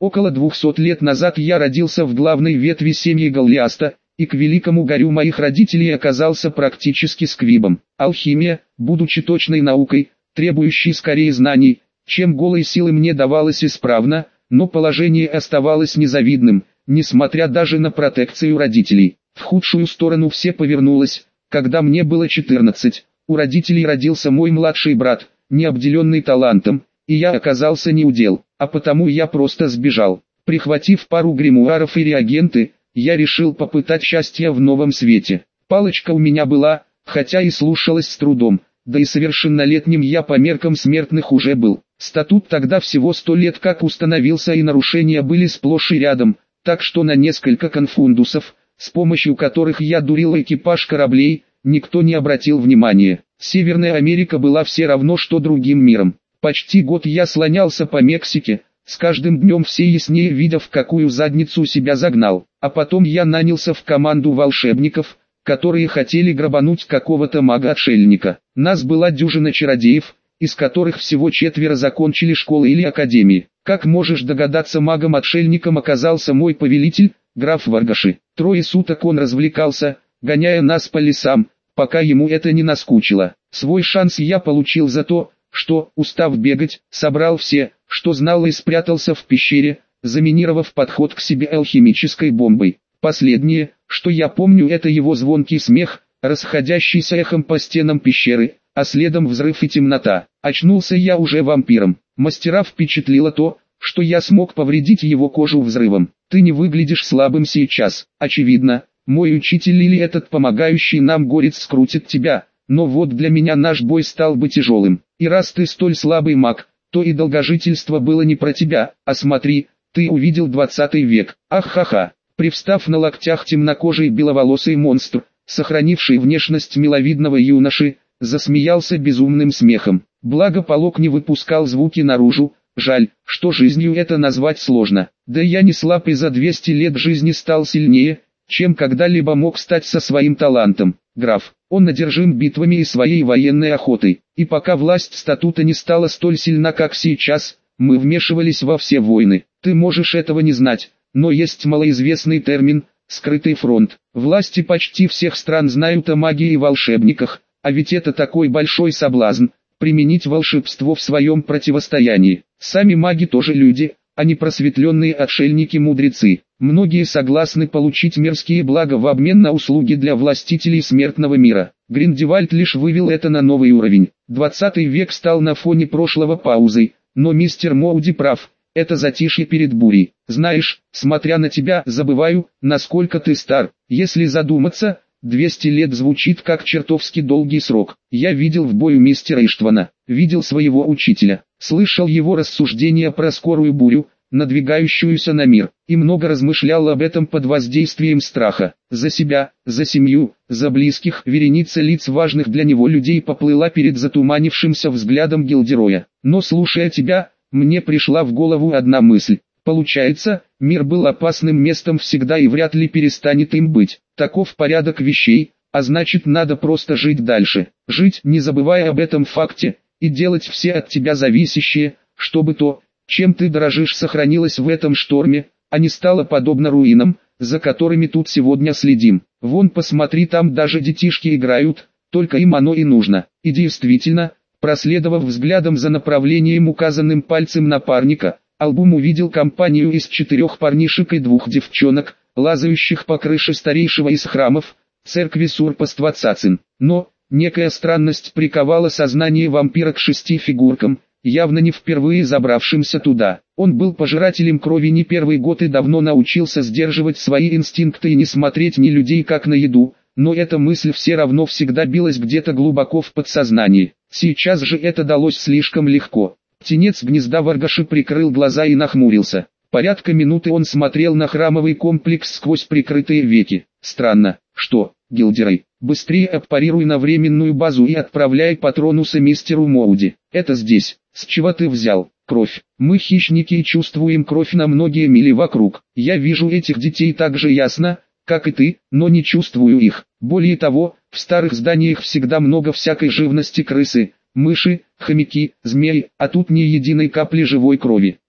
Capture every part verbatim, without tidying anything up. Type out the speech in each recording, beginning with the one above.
Около двухсот лет назад я родился в главной ветви семьи Голлиаста, и к великому горю моих родителей оказался практически сквибом. Алхимия, будучи точной наукой, требующей скорее знаний, чем голой силы, мне давалась исправно, но положение оставалось незавидным, несмотря даже на протекцию родителей. В худшую сторону все повернулось, когда мне было четырнадцать, у родителей родился мой младший брат, не обделенный талантом, и я оказался неудел, а потому я просто сбежал. Прихватив пару гримуаров и реагенты, я решил попытать счастье в новом свете. Палочка у меня была, хотя и слушалась с трудом, да и совершеннолетним я по меркам смертных уже был. Статут тогда всего сто лет как установился, и нарушения были сплошь и рядом, так что на несколько конфундусов, с помощью которых я дурил экипаж кораблей, никто не обратил внимания. Северная Америка была все равно что другим миром. Почти год я слонялся по Мексике, с каждым днем все яснее видя, в какую задницу себя загнал. А потом я нанялся в команду волшебников, которые хотели грабануть какого-то мага-отшельника. Нас была дюжина чародеев, из которых всего четверо закончили школы или академии. Как можешь догадаться, магом-отшельником оказался мой повелитель, граф Варгаши. Трое суток он развлекался, гоняя нас по лесам, пока ему это не наскучило. Свой шанс я получил за то, что, устав бегать, собрал все, что знал, и спрятался в пещере, заминировав подход к себе алхимической бомбой. Последнее, что я помню, это его звонкий смех, расходящийся эхом по стенам пещеры, а следом взрыв и темнота. Очнулся я уже вампиром. Мастера впечатлило то, что я смог повредить его кожу взрывом. Ты не выглядишь слабым сейчас. Очевидно, мой учитель или этот помогающий нам горец скрутит тебя, но вот для меня наш бой стал бы тяжелым. И раз ты столь слабый маг, то и долгожительство было не про тебя. А смотри, ты увидел двадцатый век. Ах-ха-ха. Привстав на локтях, темнокожий беловолосый монстр, сохранивший внешность миловидного юноши, засмеялся безумным смехом. Благо полог не выпускал звуки наружу. Жаль, что жизнью это назвать сложно. Да я не слаб, и за двести лет жизни стал сильнее, чем когда-либо мог стать со своим талантом. Граф, он одержим битвами и своей военной охотой. И пока власть статута не стала столь сильна, как сейчас, мы вмешивались во все войны. Ты можешь этого не знать, но есть малоизвестный термин «скрытый фронт». Власти почти всех стран знают о магии и волшебниках, а ведь это такой большой соблазн – применить волшебство в своем противостоянии. Сами маги тоже люди, а не просветленные отшельники-мудрецы. Многие согласны получить мирские блага в обмен на услуги для властителей смертного мира. Гриндевальд лишь вывел это на новый уровень. двадцатый век стал на фоне прошлого паузой, но мистер Моуди прав, это затишье перед бурей. Знаешь, смотря на тебя, забываю, насколько ты стар. Если задуматься, двести лет звучит как чертовски долгий срок. Я видел в бою мистера Иштвана, видел своего учителя, слышал его рассуждения про скорую бурю, надвигающуюся на мир, и много размышлял об этом под воздействием страха. За себя, за семью, за близких. Вереница лиц важных для него людей поплыла перед затуманившимся взглядом Гилдероя. Но слушая тебя, мне пришла в голову одна мысль. Получается, мир был опасным местом всегда и вряд ли перестанет им быть. Таков порядок вещей, а значит, надо просто жить дальше. Жить, не забывая об этом факте, и делать все от тебя зависящее, чтобы то, чем ты дорожишь, сохранилось в этом шторме, а не стало подобно руинам, за которыми тут сегодня следим. Вон посмотри, там даже детишки играют, только им оно и нужно. И действительно, проследовав взглядом за направлением, указанным пальцем напарника, Албум увидел компанию из четырех парнишек и двух девчонок, лазающих по крыше старейшего из храмов, церкви Сурпаствацацин. Но, некая странность приковала сознание вампира к шести фигуркам, явно не впервые забравшимся туда. Он был пожирателем крови не первый год и давно научился сдерживать свои инстинкты и не смотреть ни людей как на еду, но эта мысль все равно всегда билась где-то глубоко в подсознании. Сейчас же это далось слишком легко. Птенец гнезда Варгаши прикрыл глаза и нахмурился. Порядка минуты он смотрел на храмовый комплекс сквозь прикрытые веки. Странно, что, Гилдерой, быстрее аппарируй на временную базу и отправляй патронусы мистеру Моуди. Это здесь. С чего ты взял? Кровь. Мы хищники и чувствуем кровь на многие мили вокруг. Я вижу этих детей так же ясно, как и ты, но не чувствую их. Более того, в старых зданиях всегда много всякой живности: крысы, мыши, хомяки, змеи, а тут ни единой капли живой крови.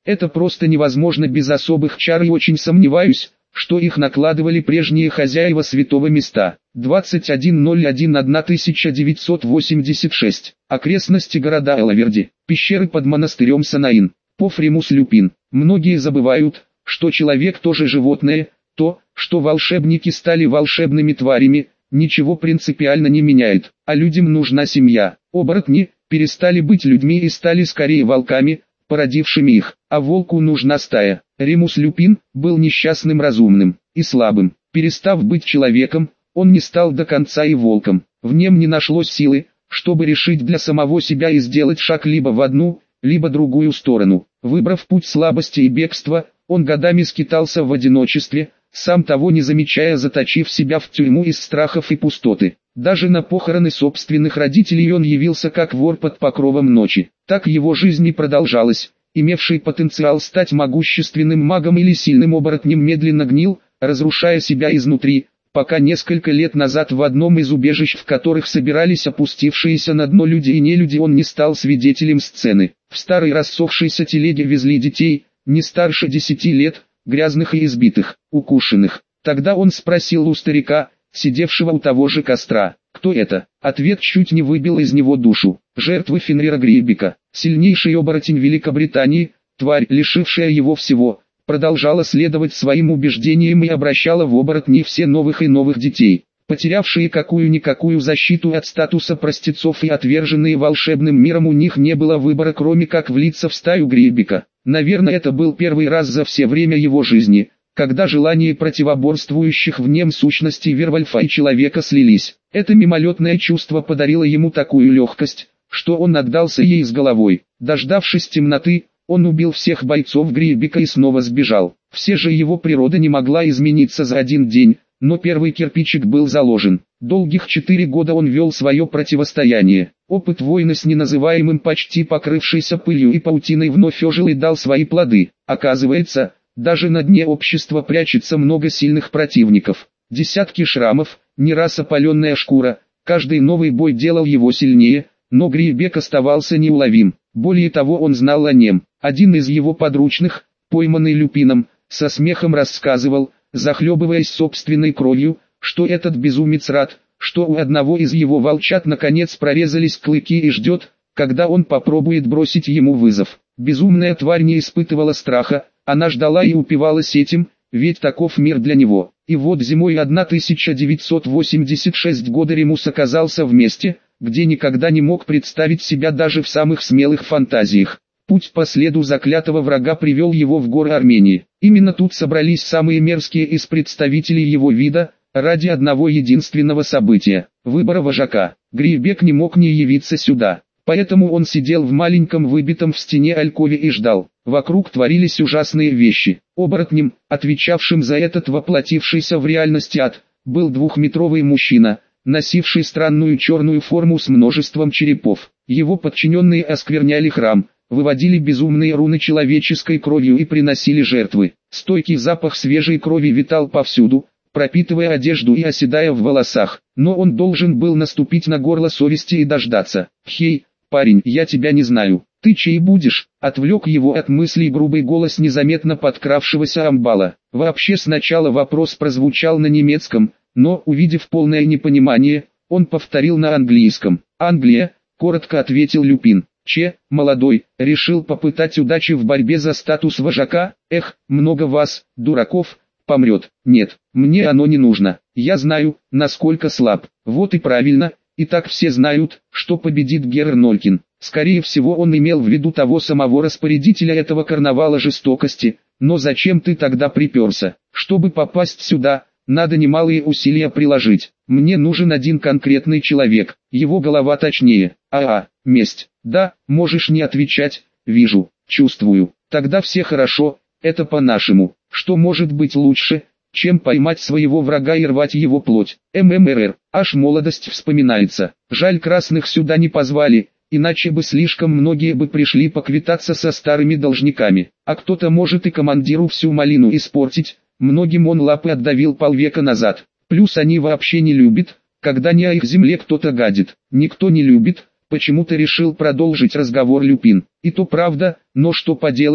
Это просто невозможно без особых чар, и очень сомневаюсь, что их накладывали прежние хозяева святого места. двадцать один ноль один тысяча девятьсот восемьдесят шесть. Окрестности города Элаверди. Пещеры под монастырем Санаин. Поф Ремус Люпин. Многие забывают, что человек тоже животное. То, что волшебники стали волшебными тварями, ничего принципиально не меняет. А людям нужна семья. Оборотни перестали быть людьми и стали скорее волками, породившими их. А волку нужна стая. Ремус Люпин был несчастным разумным и слабым. Перестав быть человеком, он не стал до конца и волком. В нем не нашлось силы, чтобы решить для самого себя и сделать шаг либо в одну, либо другую сторону. Выбрав путь слабости и бегства, он годами скитался в одиночестве, сам того не замечая, заточив себя в тюрьму из страхов и пустоты. Даже на похороны собственных родителей он явился как вор под покровом ночи. Так его жизнь и продолжалась. Имевший потенциал стать могущественным магом или сильным оборотнем медленно гнил, разрушая себя изнутри, пока несколько лет назад в одном из убежищ, в которых собирались опустившиеся на дно люди и нелюди, он не стал свидетелем сцены. В старой рассохшейся телеге везли детей, не старше десяти лет, грязных и избитых, укушенных. Тогда он спросил у старика, сидевшего у того же костра, кто это? Ответ чуть не выбил из него душу. Жертвы Фенрира Грейбека, сильнейший оборотень Великобритании, тварь, лишившая его всего, продолжала следовать своим убеждениям и обращала в оборотней все новых и новых детей, потерявшие какую-никакую защиту от статуса простецов и отверженные волшебным миром. У них не было выбора, кроме как влиться в стаю Грейбека. Наверное, это был первый раз за все время его жизни, когда желания противоборствующих в нем сущностей Вервольфа и человека слились. Это мимолетное чувство подарило ему такую легкость, что он отдался ей с головой. Дождавшись темноты, он убил всех бойцов Грейбека и снова сбежал. Все же его природа не могла измениться за один день, но первый кирпичик был заложен. Долгих четыре года он вел свое противостояние. Опыт войны с неназываемым, почти покрывшейся пылью и паутиной, вновь ожил и дал свои плоды. Оказывается, даже на дне общества прячется много сильных противников. Десятки шрамов, не раз опаленная шкура, каждый новый бой делал его сильнее, но Грейбек оставался неуловим. Более того, он знал о нем. Один из его подручных, пойманный Люпином, со смехом рассказывал, захлебываясь собственной кровью, что этот безумец рад, что у одного из его волчат наконец прорезались клыки и ждет, когда он попробует бросить ему вызов. Безумная тварь не испытывала страха, она ждала и упивалась этим, ведь таков мир для него. И вот зимой тысяча девятьсот восемьдесят шестого года Ремус оказался в месте, где никогда не мог представить себя даже в самых смелых фантазиях. Путь по следу заклятого врага привел его в горы Армении. Именно тут собрались самые мерзкие из представителей его вида, ради одного единственного события – выбора вожака. Грейбек не мог не явиться сюда. Поэтому он сидел в маленьком выбитом в стене алькове и ждал. Вокруг творились ужасные вещи. Оборотнем, отвечавшим за этот воплотившийся в реальности ад, был двухметровый мужчина, носивший странную черную форму с множеством черепов. Его подчиненные оскверняли храм, выводили безумные руны человеческой кровью и приносили жертвы. Стойкий запах свежей крови витал повсюду, пропитывая одежду и оседая в волосах. Но он должен был наступить на горло совести и дождаться. «Хей, парень, я тебя не знаю. Ты чей будешь?» Отвлек его от мыслей грубый голос незаметно подкравшегося амбала. Вообще сначала вопрос прозвучал на немецком, но, увидев полное непонимание, он повторил на английском. «Англия», — коротко ответил Люпин. «Че, молодой, решил попытать удачи в борьбе за статус вожака? Эх, много вас, дураков, помрет. Нет, мне оно не нужно. Я знаю, насколько слаб. Вот и правильно, и так все знают, что победит Герр Нолькин». Скорее всего, он имел в виду того самого распорядителя этого карнавала жестокости. «Но зачем ты тогда приперся? Чтобы попасть сюда, надо немалые усилия приложить. Мне нужен один конкретный человек, его голова точнее. А-а, месть. Да, можешь не отвечать, вижу, чувствую. Тогда все хорошо, это по-нашему. Что может быть лучше, чем поймать своего врага и рвать его плоть? ММР, аж молодость вспоминается. Жаль, красных сюда не позвали, иначе бы слишком многие бы пришли поквитаться со старыми должниками. А кто-то может и командиру всю малину испортить. Многим он лапы отдавил полвека назад. Плюс они вообще не любят, когда не о их земле кто-то гадит. Никто не любит, почему-то решил продолжить разговор Люпин. И то правда, но что поделать,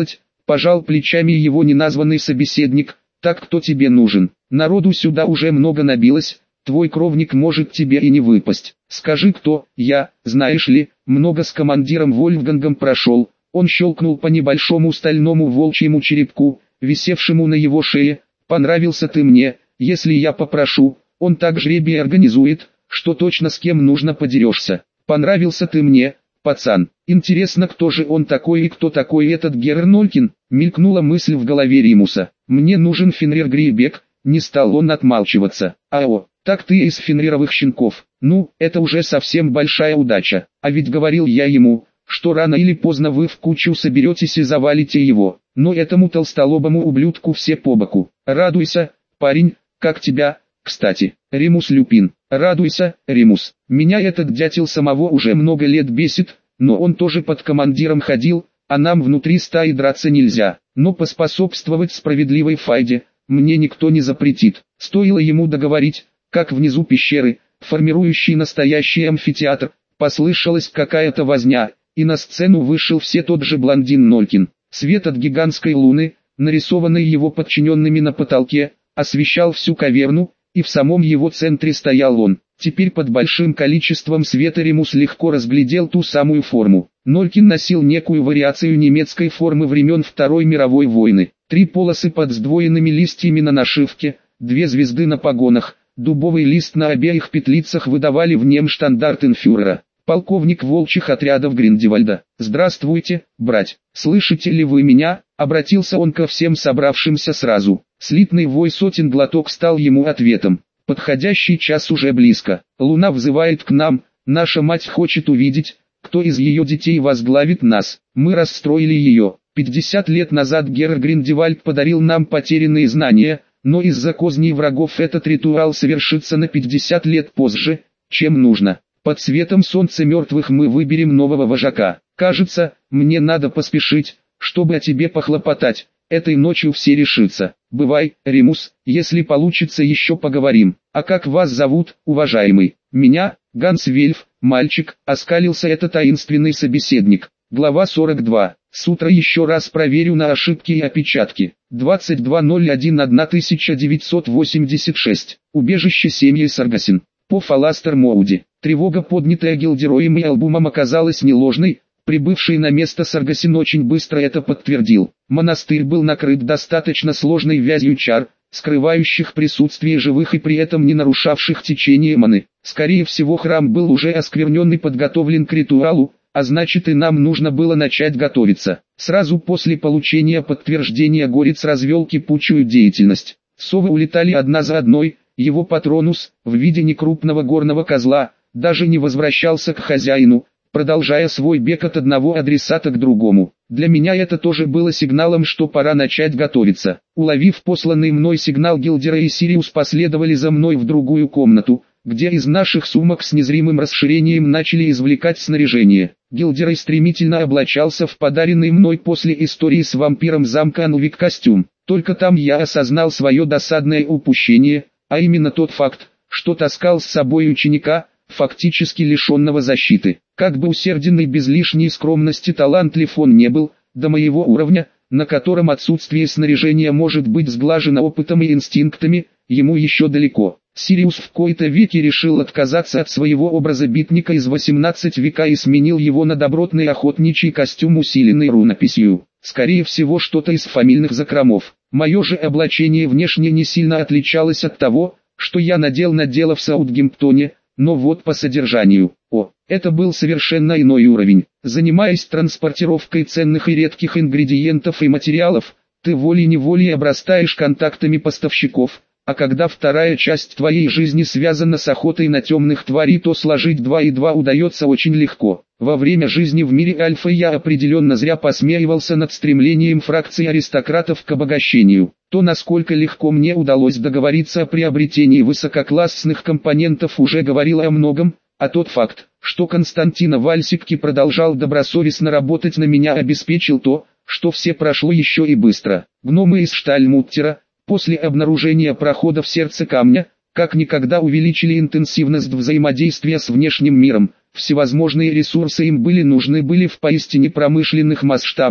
Пожал плечами его неназванный собеседник. Так кто тебе нужен? Народу сюда уже много набилось, твой кровник может тебе и не выпасть. Скажи, кто? Я, знаешь ли, много с командиром Вольфгангом прошел. Он щелкнул по небольшому стальному волчьему черепку, висевшему на его шее. Понравился ты мне, если я попрошу, он так жребий организует, что точно с кем нужно подерешься. Понравился ты мне, пацан. Интересно, кто же он такой и кто такой этот Герр Нолькин? Мелькнула мысль в голове Римуса. Мне нужен Фенрир Грейбек. Не стал он отмалчиваться. Ао, так ты из фенрировых щенков. Ну, это уже совсем большая удача. А ведь говорил я ему, что рано или поздно вы в кучу соберетесь и завалите его. Но этому толстолобому ублюдку все по боку. Радуйся, парень, как тебя, кстати, Римус Люпин. Радуйся, Римус. Меня этот дятел самого уже много лет бесит, но он тоже под командиром ходил, а нам внутри стаи драться нельзя. Но поспособствовать справедливой файде мне никто не запретит. Стоило ему договорить, как внизу пещеры, формирующий настоящий амфитеатр, послышалась какая-то возня, и на сцену вышел все тот же блондин Нолькин. Свет от гигантской луны, нарисованной его подчиненными на потолке, освещал всю каверну, и в самом его центре стоял он. Теперь под большим количеством света Римус легко разглядел ту самую форму. Нолькин носил некую вариацию немецкой формы времен Второй мировой войны. Три полосы под сдвоенными листьями на нашивке, две звезды на погонах, дубовый лист на обеих петлицах выдавали в нем штандартенфюрера. Полковник волчьих отрядов Гриндевальда. «Здравствуйте, брать. Слышите ли вы меня?» Обратился он ко всем собравшимся сразу. Слитный вой сотен глоток стал ему ответом. «Подходящий час уже близко. Луна взывает к нам, наша мать хочет увидеть, кто из ее детей возглавит нас. Мы расстроили ее. пятьдесят лет назад Герр Гриндевальд подарил нам потерянные знания, но из-за козней врагов этот ритуал совершится на пятьдесят лет позже, чем нужно. Под светом солнца мертвых мы выберем нового вожака. Кажется, мне надо поспешить, чтобы о тебе похлопотать. Этой ночью все решится. Бывай, Римус, если получится еще поговорим. А как вас зовут, уважаемый? Меня, Ганс Вельф, мальчик, оскалился этот таинственный собеседник. Глава сорок два. С утра еще раз проверю на ошибки и опечатки. двадцать два ноль один тысяча девятьсот восемьдесят шесть. Убежище семьи Саргасин. По Фаластер Моуди. Тревога, поднятая Гилдероем и Албумом, оказалась не ложной. Прибывший на место Саргасин очень быстро это подтвердил. Монастырь был накрыт достаточно сложной вязью чар, скрывающих присутствие живых и при этом не нарушавших течение маны. Скорее всего, храм был уже осквернен и подготовлен к ритуалу, а значит и нам нужно было начать готовиться. Сразу после получения подтверждения Горец развел кипучую деятельность. Совы улетали одна за одной, его патронус, в виде некрупного горного козла, даже не возвращался к хозяину, продолжая свой бег от одного адресата к другому. Для меня это тоже было сигналом, что пора начать готовиться. Уловив посланный мной сигнал, Гилдера и Сириус последовали за мной в другую комнату, где из наших сумок с незримым расширением начали извлекать снаряжение. Гилдерой стремительно облачался в подаренный мной после истории с вампиром замка Анувик костюм. Только там я осознал свое досадное упущение, а именно тот факт, что таскал с собой ученика, фактически лишенного защиты. Как бы усерден и без лишней скромности талантлив он не был, до моего уровня, на котором отсутствие снаряжения может быть сглажено опытом и инстинктами, ему еще далеко. Сириус в кои-то веки решил отказаться от своего образа битника из восемнадцатого века и сменил его на добротный охотничий костюм, усиленный рунописью. Скорее всего, что-то из фамильных закромов. Мое же облачение внешне не сильно отличалось от того, что я надел на дело в Саутгемптоне, но вот по содержанию. О, это был совершенно иной уровень. Занимаясь транспортировкой ценных и редких ингредиентов и материалов, ты волей-неволей обрастаешь контактами поставщиков, а когда вторая часть твоей жизни связана с охотой на темных тварей, то сложить два и два удается очень легко. Во время жизни в мире Альфа я определенно зря посмеивался над стремлением фракции аристократов к обогащению. То, насколько легко мне удалось договориться о приобретении высококлассных компонентов, уже говорило о многом, а тот факт, что Константина Вальсикки продолжал добросовестно работать на меня, обеспечил то, что все прошло еще и быстро. Гномы из Штальмуттера, после обнаружения прохода в сердце камня, как никогда увеличили интенсивность взаимодействия с внешним миром. Всевозможные ресурсы им были нужны были в поистине промышленных масштабах,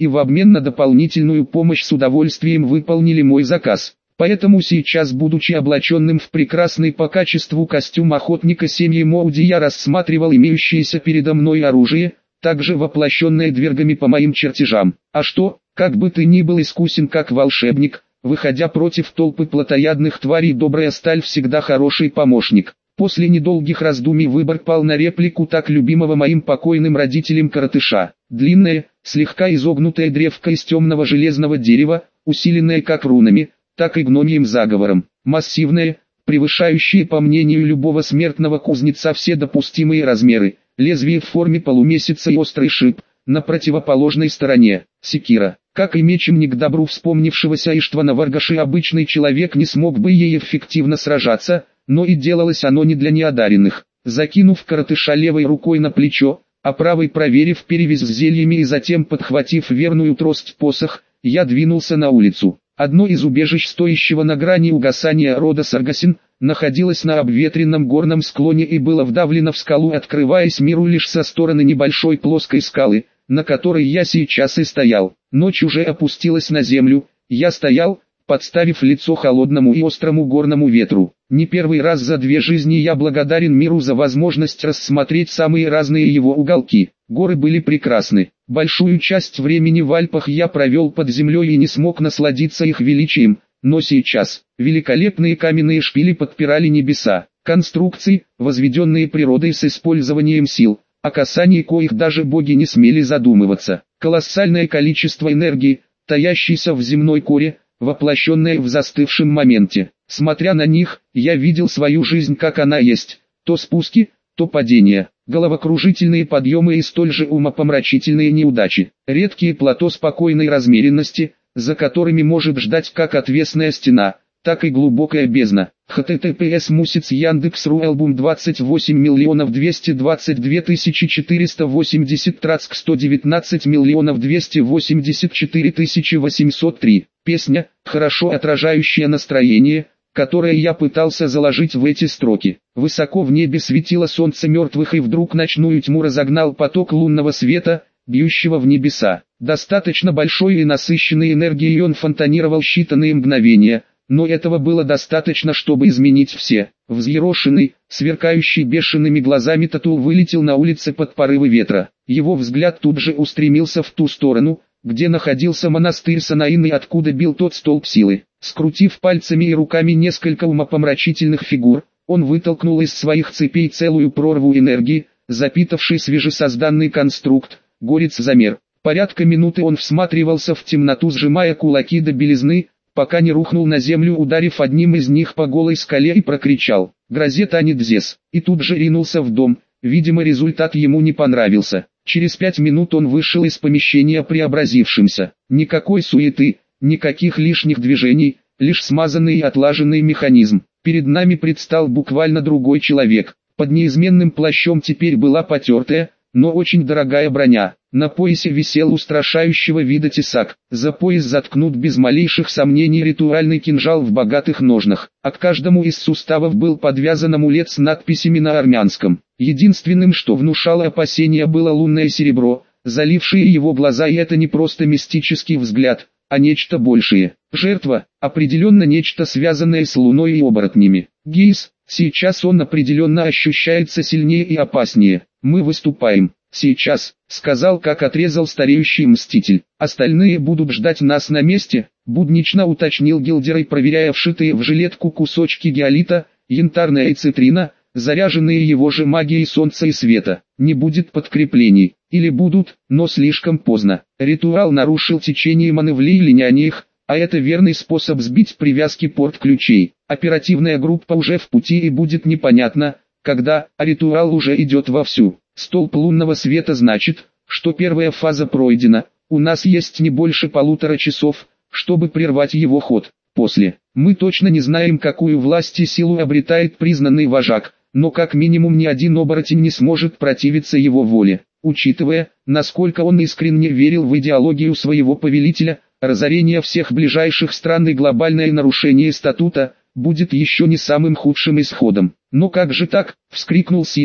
и в обмен на дополнительную помощь с удовольствием выполнили мой заказ. Поэтому сейчас, будучи облаченным в прекрасный по качеству костюм охотника семьи Моуди, я рассматривал имеющееся передо мной оружие, также воплощенное двергами по моим чертежам. А что, как бы ты ни был искусен как волшебник, выходя против толпы плотоядных тварей, добрая сталь всегда хороший помощник. После недолгих раздумий выбор пал на реплику так любимого моим покойным родителям коротыша. Длинная, слегка изогнутая древко из темного железного дерева, усиленная как рунами, так и гномьим заговором. Массивная, превышающая по мнению любого смертного кузнеца все допустимые размеры. Лезвие в форме полумесяца и острый шип, на противоположной стороне, секира. Как и мечем не к добру вспомнившегося Иштвана Варгаши, обычный человек не смог бы ей эффективно сражаться, но и делалось оно не для неодаренных. Закинув коротыша левой рукой на плечо, а правой проверив перевязь с зельями и затем подхватив верную трость посох, я двинулся на улицу. Одно из убежищ стоящего на грани угасания рода Саргасин находилось на обветренном горном склоне и было вдавлено в скалу, открываясь миру лишь со стороны небольшой плоской скалы, на которой я сейчас и стоял. Ночь уже опустилась на землю, я стоял, подставив лицо холодному и острому горному ветру. Не первый раз за две жизни я благодарен миру за возможность рассмотреть самые разные его уголки. Горы были прекрасны. Большую часть времени в Альпах я провел под землей и не смог насладиться их величием, но сейчас великолепные каменные шпили подпирали небеса. Конструкции, возведенные природой с использованием сил, о касании коих даже боги не смели задумываться. Колоссальное количество энергии, таящейся в земной коре, воплощенное в застывшем моменте. Смотря на них, я видел свою жизнь как она есть, то спуски, то падения, головокружительные подъемы и столь же умопомрачительные неудачи, редкие плато спокойной размеренности, за которыми может ждать как отвесная стена, так и глубокая бездна. https мусиц яндекс.ру альбом двадцать восемь миллионов двести двадцать две тысячи четыреста восемьдесят трацк сто девятнадцать миллионов двести восемьдесят четыре тысячи восемьсот три. Песня, хорошо отражающая настроение, которое я пытался заложить в эти строки. Высоко в небе светило солнце мертвых, и вдруг ночную тьму разогнал поток лунного света, бьющего в небеса. Достаточно большой и насыщенной энергией он фонтанировал считанные мгновения, но этого было достаточно, чтобы изменить все. Взъерошенный, сверкающий бешеными глазами Татул вылетел на улицы под порывы ветра. Его взгляд тут же устремился в ту сторону, где находился монастырь Санаин и откуда бил тот столб силы. Скрутив пальцами и руками несколько умопомрачительных фигур, он вытолкнул из своих цепей целую прорву энергии, запитавший свежесозданный конструкт. Горец замер. Порядка минуты он всматривался в темноту, сжимая кулаки до белизны, пока не рухнул на землю, ударив одним из них по голой скале, и прокричал: «Грозет Анидзес!» И тут же ринулся в дом. Видимо, результат ему не понравился. Через пять минут он вышел из помещения преобразившимся. Никакой суеты, никаких лишних движений, лишь смазанный и отлаженный механизм. Перед нами предстал буквально другой человек. Под неизменным плащом теперь была потертая, но очень дорогая броня. На поясе висел устрашающего вида тесак. За пояс заткнут без малейших сомнений ритуальный кинжал в богатых ножнах. А к каждому из суставов был подвязан амулет с надписями на армянском. Единственным, что внушало опасения, было лунное серебро, залившее его глаза, и это не просто мистический взгляд, а нечто большее. Жертва, определенно нечто связанное с луной и оборотнями. Гейс, сейчас он определенно ощущается сильнее и опаснее. Мы выступаем. Сейчас, сказал, как отрезал стареющий мститель. Остальные будут ждать нас на месте, буднично уточнил Гилдерой, проверяя вшитые в жилетку кусочки гиалита, янтарная и цитрина, заряженные его же магией солнца и света. Не будет подкреплений. Или будут, но слишком поздно. Ритуал нарушил течение маны, влияние их, а это верный способ сбить привязки порт-ключей. Оперативная группа уже в пути, и будет непонятно, когда, а ритуал уже идет вовсю. Столб лунного света значит, что первая фаза пройдена. У нас есть не больше полутора часов, чтобы прервать его ход. После, мы точно не знаем, какую власть и силу обретает признанный вожак, но как минимум ни один оборотень не сможет противиться его воле. Учитывая, насколько он искренне верил в идеологию своего повелителя, разорение всех ближайших стран и глобальное нарушение статута будет еще не самым худшим исходом. «Но как же так?» — вскрикнул Сириус,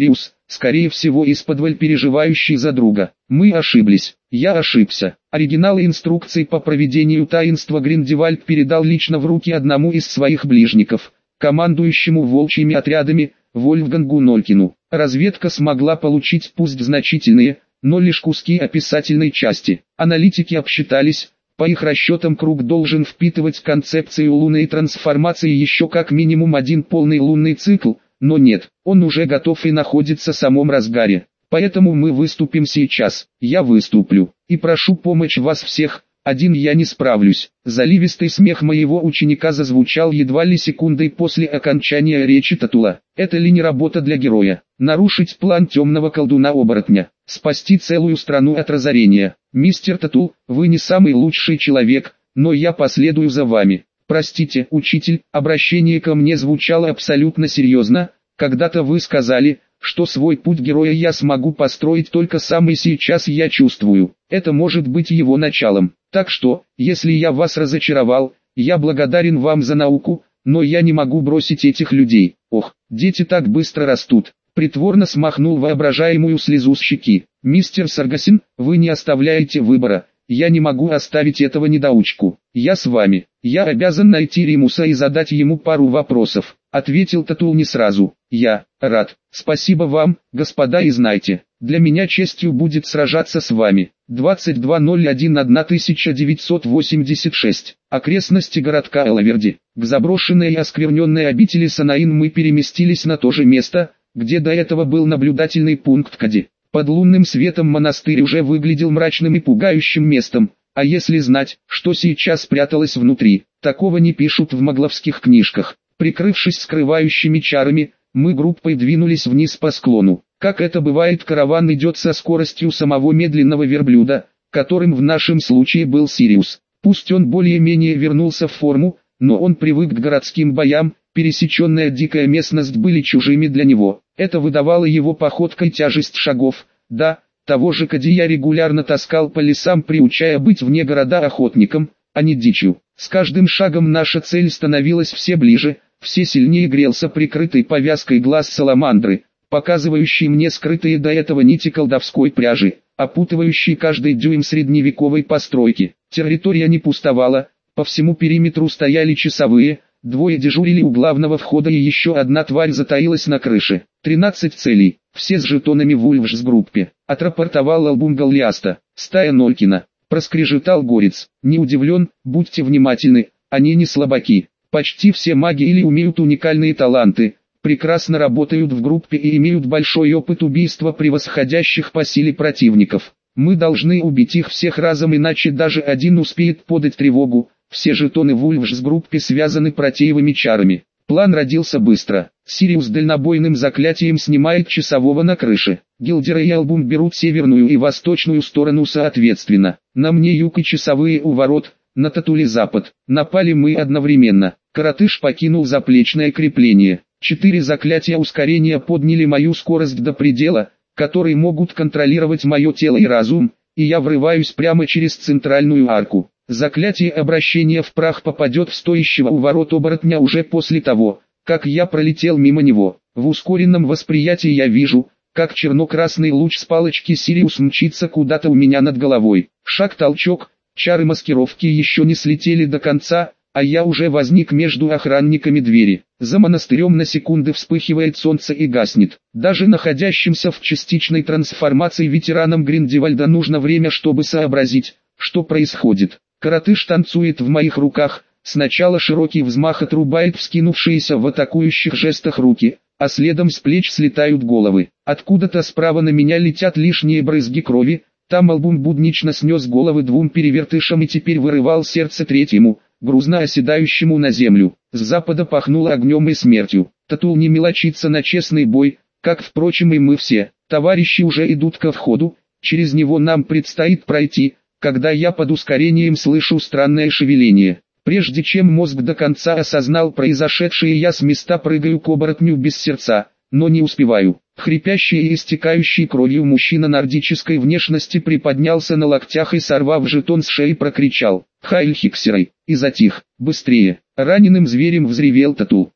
скорее всего исподволь переживающий за друга. Мы ошиблись. Я ошибся. Оригиналы инструкций по проведению таинства Гриндевальд передал лично в руки одному из своих ближников, командующему волчьими отрядами, Вольфгангу Нолькину. Разведка смогла получить пусть значительные, но лишь куски описательной части. Аналитики обсчитались, по их расчетам круг должен впитывать концепцию лунной трансформации еще как минимум один полный лунный цикл, но нет, он уже готов и находится в самом разгаре. Поэтому мы выступим сейчас. Я выступлю. И прошу помощь вас всех. Один я не справлюсь. Заливистый смех моего ученика зазвучал едва ли секундой после окончания речи Татула. Это ли не работа для героя? Нарушить план темного колдуна-оборотня. Спасти целую страну от разорения. Мистер Татул, вы не самый лучший человек, но я последую за вами. Простите, учитель, обращение ко мне звучало абсолютно серьезно. Когда-то вы сказали, что свой путь героя я смогу построить только сам, и сейчас я чувствую, это может быть его началом. Так что, если я вас разочаровал, я благодарен вам за науку, но я не могу бросить этих людей. Ох, дети так быстро растут. Притворно смахнул воображаемую слезу с щеки. Мистер Саргасин, вы не оставляете выбора. Я не могу оставить этого недоучку. Я с вами. Я обязан найти Римуса и задать ему пару вопросов. Ответил Татул не сразу. Я рад. Спасибо вам, господа, и знайте, для меня честью будет сражаться с вами. двадцать два ноль один тысяча девятьсот восемьдесят шесть. Окрестности городка Элаверди. К заброшенной и оскверненной обители Санаин мы переместились на то же место, где до этого был наблюдательный пункт Кади. Под лунным светом монастырь уже выглядел мрачным и пугающим местом, а если знать, что сейчас спряталось внутри, такого не пишут в магловских книжках. Прикрывшись скрывающими чарами, мы группой двинулись вниз по склону. Как это бывает, караван идет со скоростью самого медленного верблюда, которым в нашем случае был Сириус. Пусть он более-менее вернулся в форму, но он привык к городским боям, пересеченная дикая местность были чужими для него. Это выдавало его походкой тяжесть шагов. Да, того же Кади я регулярно таскал по лесам, приучая быть вне города охотником, а не дичью. С каждым шагом наша цель становилась все ближе, все сильнее грелся прикрытый повязкой глаз саламандры, показывающий мне скрытые до этого нити колдовской пряжи, опутывающие каждый дюйм средневековой постройки. Территория не пустовала, по всему периметру стояли часовые, двое дежурили у главного входа и еще одна тварь затаилась на крыше. тринадцать целей, все с жетонами в Ульфс-группе, отрапортовал Албум Галлиаста. Стая Нолькина. Проскрежетал Горец. Не удивлен, будьте внимательны, они не слабаки. Почти все маги или умеют уникальные таланты, прекрасно работают в группе и имеют большой опыт убийства превосходящих по силе противников. Мы должны убить их всех разом, иначе даже один успеет подать тревогу. Все жетоны в Ульфс-группе связаны протеевыми чарами. План родился быстро. Сириус дальнобойным заклятием снимает часового на крыше. Гилдера и Албум берут северную и восточную сторону соответственно. На мне юг и часовые у ворот, на Татуле запад. Напали мы одновременно. Коротыш покинул заплечное крепление. Четыре заклятия ускорения подняли мою скорость до предела, которые могут контролировать мое тело и разум, и я врываюсь прямо через центральную арку. Заклятие обращения в прах попадет в стоящего у ворот оборотня уже после того, как я пролетел мимо него. В ускоренном восприятии я вижу, как черно-красный луч с палочки Сириус мчится куда-то у меня над головой. Шаг-толчок, чары маскировки еще не слетели до конца, а я уже возник между охранниками двери. За монастырем на секунды вспыхивает солнце и гаснет. Даже находящимся в частичной трансформации ветеранам Гриндевальда нужно время, чтобы сообразить, что происходит. Коротыш танцует в моих руках, сначала широкий взмах отрубает вскинувшиеся в атакующих жестах руки, а следом с плеч слетают головы. Откуда-то справа на меня летят лишние брызги крови, там Албум буднично снес головы двум перевертышам и теперь вырывал сердце третьему, грузно оседающему на землю. С запада пахнуло огнем и смертью. Татул не мелочится на честный бой, как впрочем и мы все. Товарищи уже идут ко входу, через него нам предстоит пройти, когда я под ускорением слышу странное шевеление. Прежде чем мозг до конца осознал произошедшее, я с места прыгаю к оборотню без сердца, но не успеваю. Хрипящий и истекающий кровью мужчина нордической внешности приподнялся на локтях и, сорвав жетон с шеи, прокричал «Хайль Хиксерой!» и затих. Быстрее! Раненым зверем взревел Татул.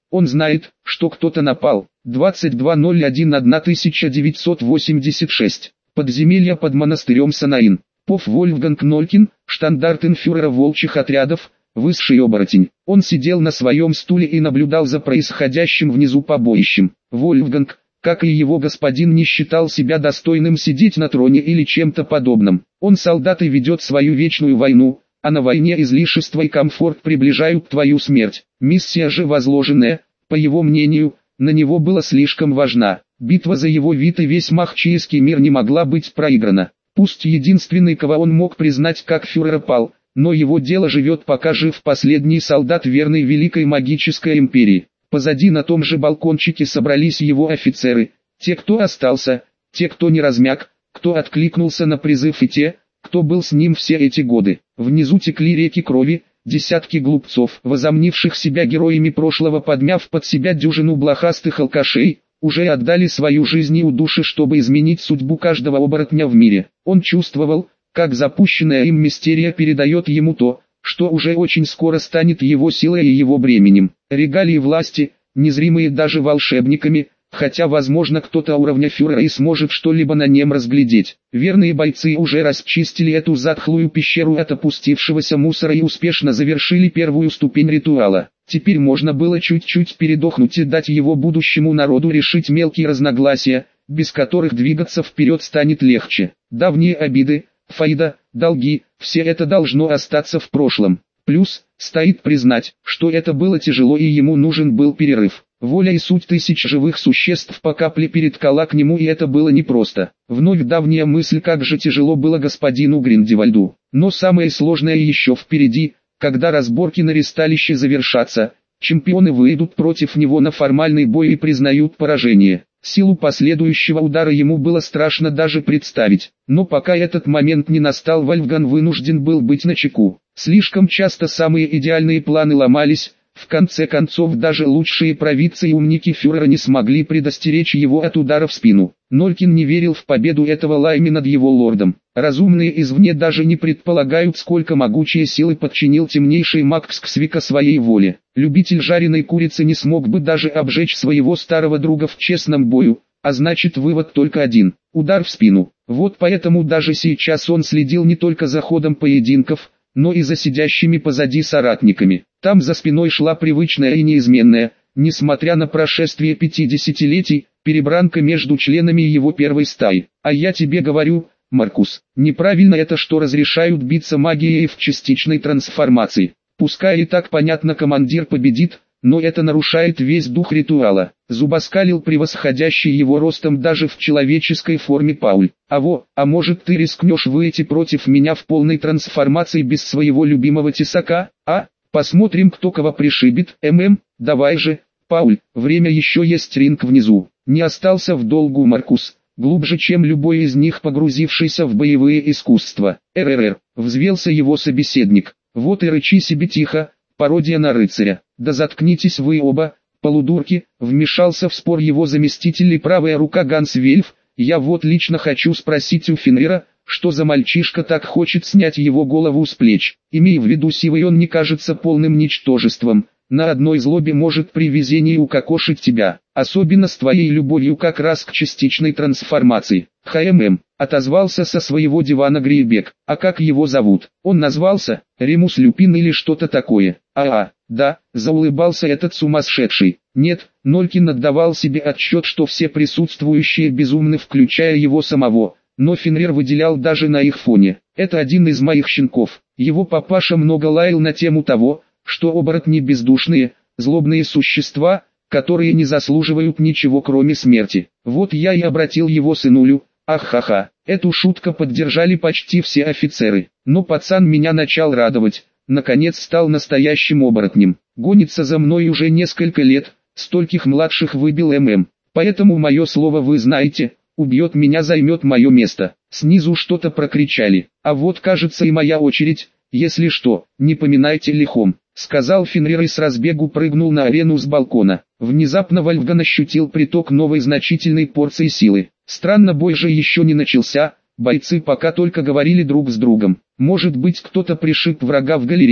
Он знает, что кто-то напал. двадцать два ноль один тысяча девятьсот восемьдесят шесть. Подземелье под монастырем Санаин. Поп Вольфганг Нолькин, штандартенфюрера волчьих отрядов, высший оборотень. Он сидел на своем стуле и наблюдал за происходящим внизу побоищем. Вольфганг, как и его господин, не считал себя достойным сидеть на троне или чем-то подобным. Он солдат и ведет свою вечную войну, а на войне излишество и комфорт приближают твою смерть. Миссия же возложенная, по его мнению, на него была слишком важна. Битва за его вид и весь махчийский мир не могла быть проиграна. Пусть единственный, кого он мог признать как фюрера, пал, но его дело живет, пока жив последний солдат верной великой магической империи. Позади на том же балкончике собрались его офицеры, те, кто остался, те, кто не размяк, кто откликнулся на призыв, и те, кто был с ним все эти годы. Внизу текли реки крови, десятки глупцов, возомнивших себя героями прошлого, подмяв под себя дюжину блохастых алкашей, уже отдали свою жизнь и удуши, чтобы изменить судьбу каждого оборотня в мире. Он чувствовал, как запущенная им мистерия передает ему то, что уже очень скоро станет его силой и его бременем. Регалии власти, незримые даже волшебниками, хотя возможно кто-то уровня фюрера и сможет что-либо на нем разглядеть. Верные бойцы уже расчистили эту затхлую пещеру от опустившегося мусора и успешно завершили первую ступень ритуала. Теперь можно было чуть-чуть передохнуть и дать его будущему народу решить мелкие разногласия, без которых двигаться вперед станет легче. Давние обиды, фаида, долги, все это должно остаться в прошлом. Плюс, стоит признать, что это было тяжело и ему нужен был перерыв. Воля и суть тысяч живых существ по капле переткала к нему, и это было непросто. Вновь давняя мысль, как же тяжело было господину Гриндевальду. Но самое сложное еще впереди, когда разборки на ресталище завершатся, чемпионы выйдут против него на формальный бой и признают поражение. Силу последующего удара ему было страшно даже представить, но пока этот момент не настал, Вольфган вынужден был быть начеку. Слишком часто самые идеальные планы ломались, в конце концов даже лучшие провидцы и умники фюрера не смогли предостеречь его от удара в спину. Нолькин не верил в победу этого Лайми над его лордом. Разумные извне даже не предполагают, сколько могучей силы подчинил темнейший маг Ксксвика своей воле. Любитель жареной курицы не смог бы даже обжечь своего старого друга в честном бою, а значит вывод только один – удар в спину. Вот поэтому даже сейчас он следил не только за ходом поединков, но и за сидящими позади соратниками. Там за спиной шла привычная и неизменная, несмотря на прошествие пятидесятилетий, перебранка между членами его первой стаи. А я тебе говорю, Маркус, неправильно это, что разрешают биться магией в частичной трансформации. Пускай и так понятно, командир победит, но это нарушает весь дух ритуала. Зубоскалил превосходящий его ростом даже в человеческой форме Пауль. А во, а может ты рискнешь выйти против меня в полной трансформации без своего любимого тесака, а? Посмотрим, кто кого пришибет. ММ, давай же, Пауль, время еще есть, ринг внизу. Не остался в долгу Маркус, глубже чем любой из них, погрузившийся в боевые искусства. РРР, взвелся его собеседник. Вот и рычи себе тихо, пародия на рыцаря. Да заткнитесь вы оба, полудурки, вмешался в спор его заместитель и правая рука Ганс Вельф. Я вот лично хочу спросить у Фенрира, что за мальчишка так хочет снять его голову с плеч. Имей в виду, сивый он не кажется полным ничтожеством, на одной злобе может при везении укокошить тебя, особенно с твоей любовью как раз к частичной трансформации. ХММ, отозвался со своего дивана Грейбек. А как его зовут? Он назвался Ремус Люпин или что-то такое. А-а, да, заулыбался этот сумасшедший. Нет, Нолькин отдавал себе отчет, что все присутствующие безумны, включая его самого, но Фенрир выделял даже на их фоне. Это один из моих щенков. Его папаша много лаял на тему того, что оборотни бездушные, злобные существа, которые не заслуживают ничего кроме смерти. Вот я и обратил его сынулю. Ах-ха-ха, эту шутку поддержали почти все офицеры. Но пацан меня начал радовать, наконец стал настоящим оборотнем. Гонится за мной уже несколько лет, стольких младших выбил ММ. Поэтому мое слово вы знаете, убьет меня, займет мое место. Снизу что-то прокричали. А вот кажется и моя очередь, если что, не поминайте лихом, сказал Фенрир и с разбегу прыгнул на арену с балкона. Внезапно Вольфган ощутил приток новой значительной порции силы. Странно, бой же еще не начался, бойцы пока только говорили друг с другом. Может быть, кто-то пришиб врага в галереях,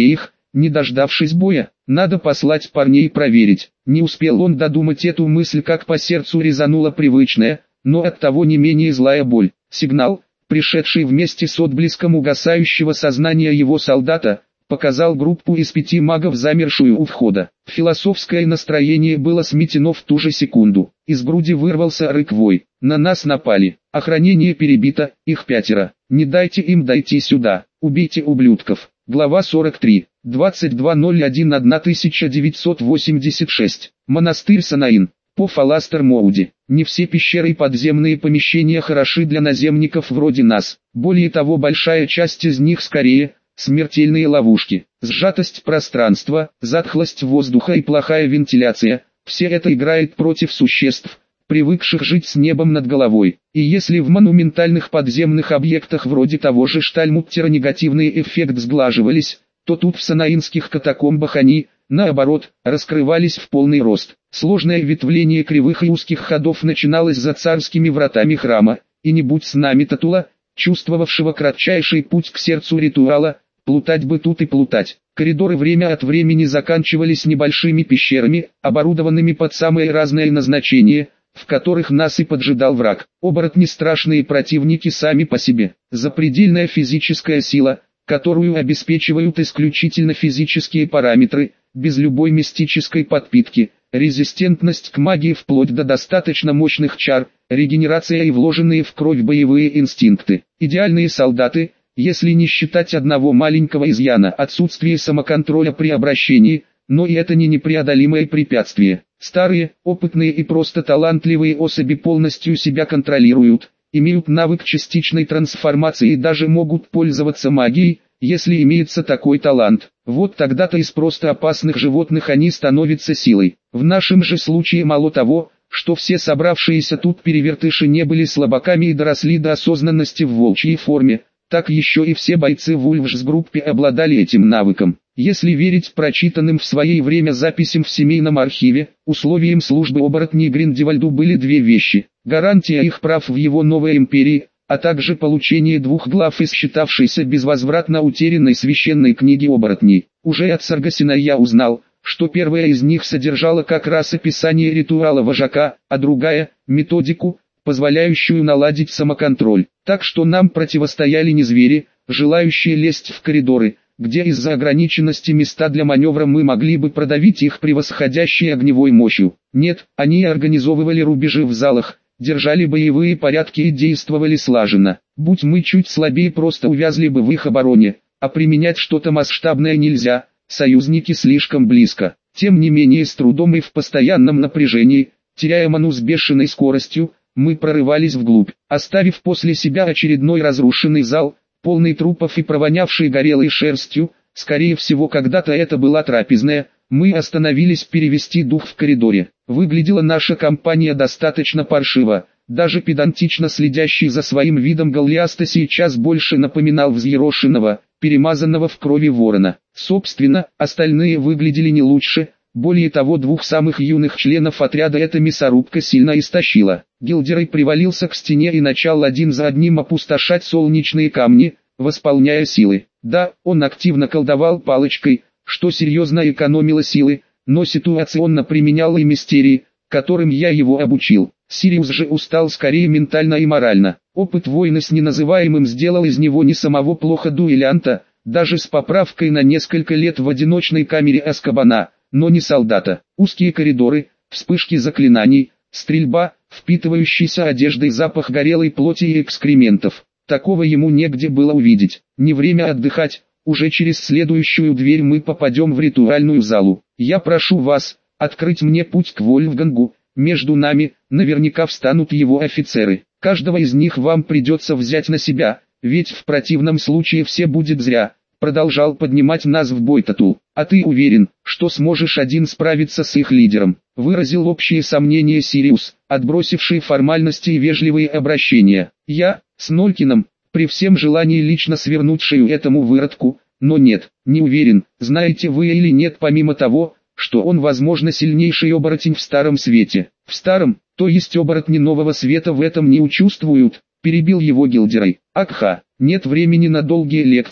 не дождавшись боя, надо послать парней проверить. Не успел он додумать эту мысль, как по сердцу резанула привычная, но оттого не менее злая боль. Сигнал, пришедший вместе с отблеском угасающего сознания его солдата, показал группу из пяти магов, замершую у входа. Философское настроение было сметено в ту же секунду. Из груди вырвался рык вой. На нас напали. Охранение перебито, их пятеро. Не дайте им дойти сюда. Убейте ублюдков. Глава сорок три. двадцать два ноль один тысяча девятьсот восемьдесят шесть. Монастырь Санаин. По Фаластер Моуди. Не все пещеры и подземные помещения хороши для наземников вроде нас. Более того, большая часть из них скорее смертельные ловушки. Сжатость пространства, затхлость воздуха и плохая вентиляция – все это играет против существ, привыкших жить с небом над головой. И если в монументальных подземных объектах вроде того же Штальмуттера негативный эффект сглаживались, то тут в санаинских катакомбах они, наоборот, раскрывались в полный рост. Сложное ветвление кривых и узких ходов начиналось за царскими вратами храма, и не будь с нами Татула, чувствовавшего кратчайший путь к сердцу ритуала, плутать бы тут и плутать. Коридоры время от времени заканчивались небольшими пещерами, оборудованными под самые разные назначения, в которых нас и поджидал враг. Оборотни страшные противники сами по себе. Запредельная физическая сила, которую обеспечивают исключительно физические параметры, без любой мистической подпитки, резистентность к магии вплоть до достаточно мощных чар, регенерация и вложенные в кровь боевые инстинкты. Идеальные солдаты, если не считать одного маленького изъяна, отсутствие самоконтроля при обращении, но и это не непреодолимое препятствие. Старые, опытные и просто талантливые особи полностью себя контролируют, имеют навык частичной трансформации и даже могут пользоваться магией, если имеется такой талант. Вот тогда-то из просто опасных животных они становятся силой. В нашем же случае мало того, что все собравшиеся тут перевертыши не были слабаками и доросли до осознанности в волчьей форме, так еще и все бойцы Вульфс-группе обладали этим навыком. Если верить прочитанным в свое время записям в семейном архиве, условием службы оборотней Гриндевальду были две вещи: гарантия их прав в его новой империи, а также получение двух глав из считавшейся безвозвратно утерянной священной книги оборотней. Уже от Саргасина я узнал, что первая из них содержала как раз описание ритуала вожака, а другая – методику, позволяющую наладить самоконтроль. Так что нам противостояли не звери, желающие лезть в коридоры, где из-за ограниченности места для маневра мы могли бы продавить их превосходящей огневой мощью. Нет, они организовывали рубежи в залах, держали боевые порядки и действовали слаженно. Будь мы чуть слабее, просто увязли бы в их обороне, а применять что-то масштабное нельзя, союзники слишком близко. Тем не менее, с трудом и в постоянном напряжении, теряя ману с бешеной скоростью, мы прорывались вглубь, оставив после себя очередной разрушенный зал, полный трупов и провонявший горелой шерстью. Скорее всего, когда-то это была трапезная. Мы остановились перевести дух в коридоре. Выглядела наша компания достаточно паршиво. Даже педантично следящий за своим видом Голлиаста сейчас больше напоминал взъерошенного, перемазанного в крови ворона. Собственно, остальные выглядели не лучше. Более того, двух самых юных членов отряда эта мясорубка сильно истощила. Гилдерой привалился к стене и начал один за одним опустошать солнечные камни, восполняя силы. Да, он активно колдовал палочкой, что серьезно экономило силы, но ситуационно применял и мистерии, которым я его обучил. Сириус же устал скорее ментально и морально. Опыт войны с неназываемым сделал из него не самого плохо дуэлянта, даже с поправкой на несколько лет в одиночной камере Азкабана, но не солдата. Узкие коридоры, вспышки заклинаний, стрельба, впитывающийся одеждой запах горелой плоти и экскрементов. Такого ему негде было увидеть. Не время отдыхать, уже через следующую дверь мы попадем в ритуальную залу. Я прошу вас, открыть мне путь к Вольфгангу, между нами, наверняка встанут его офицеры. Каждого из них вам придется взять на себя, ведь в противном случае все будет зря. Продолжал поднимать нас в бой Татул. А ты уверен, что сможешь один справиться с их лидером? Выразил общие сомнения Сириус, отбросивший формальности и вежливые обращения. Я, с Нолькиным, при всем желании лично свернуть шею этому выродку, но нет, не уверен, знаете вы или нет, помимо того, что он возможно сильнейший оборотень в Старом Свете. В Старом, то есть оборотни Нового Света в этом не участвуют, перебил его Гилдерой. Акха, нет времени на долгие лекции.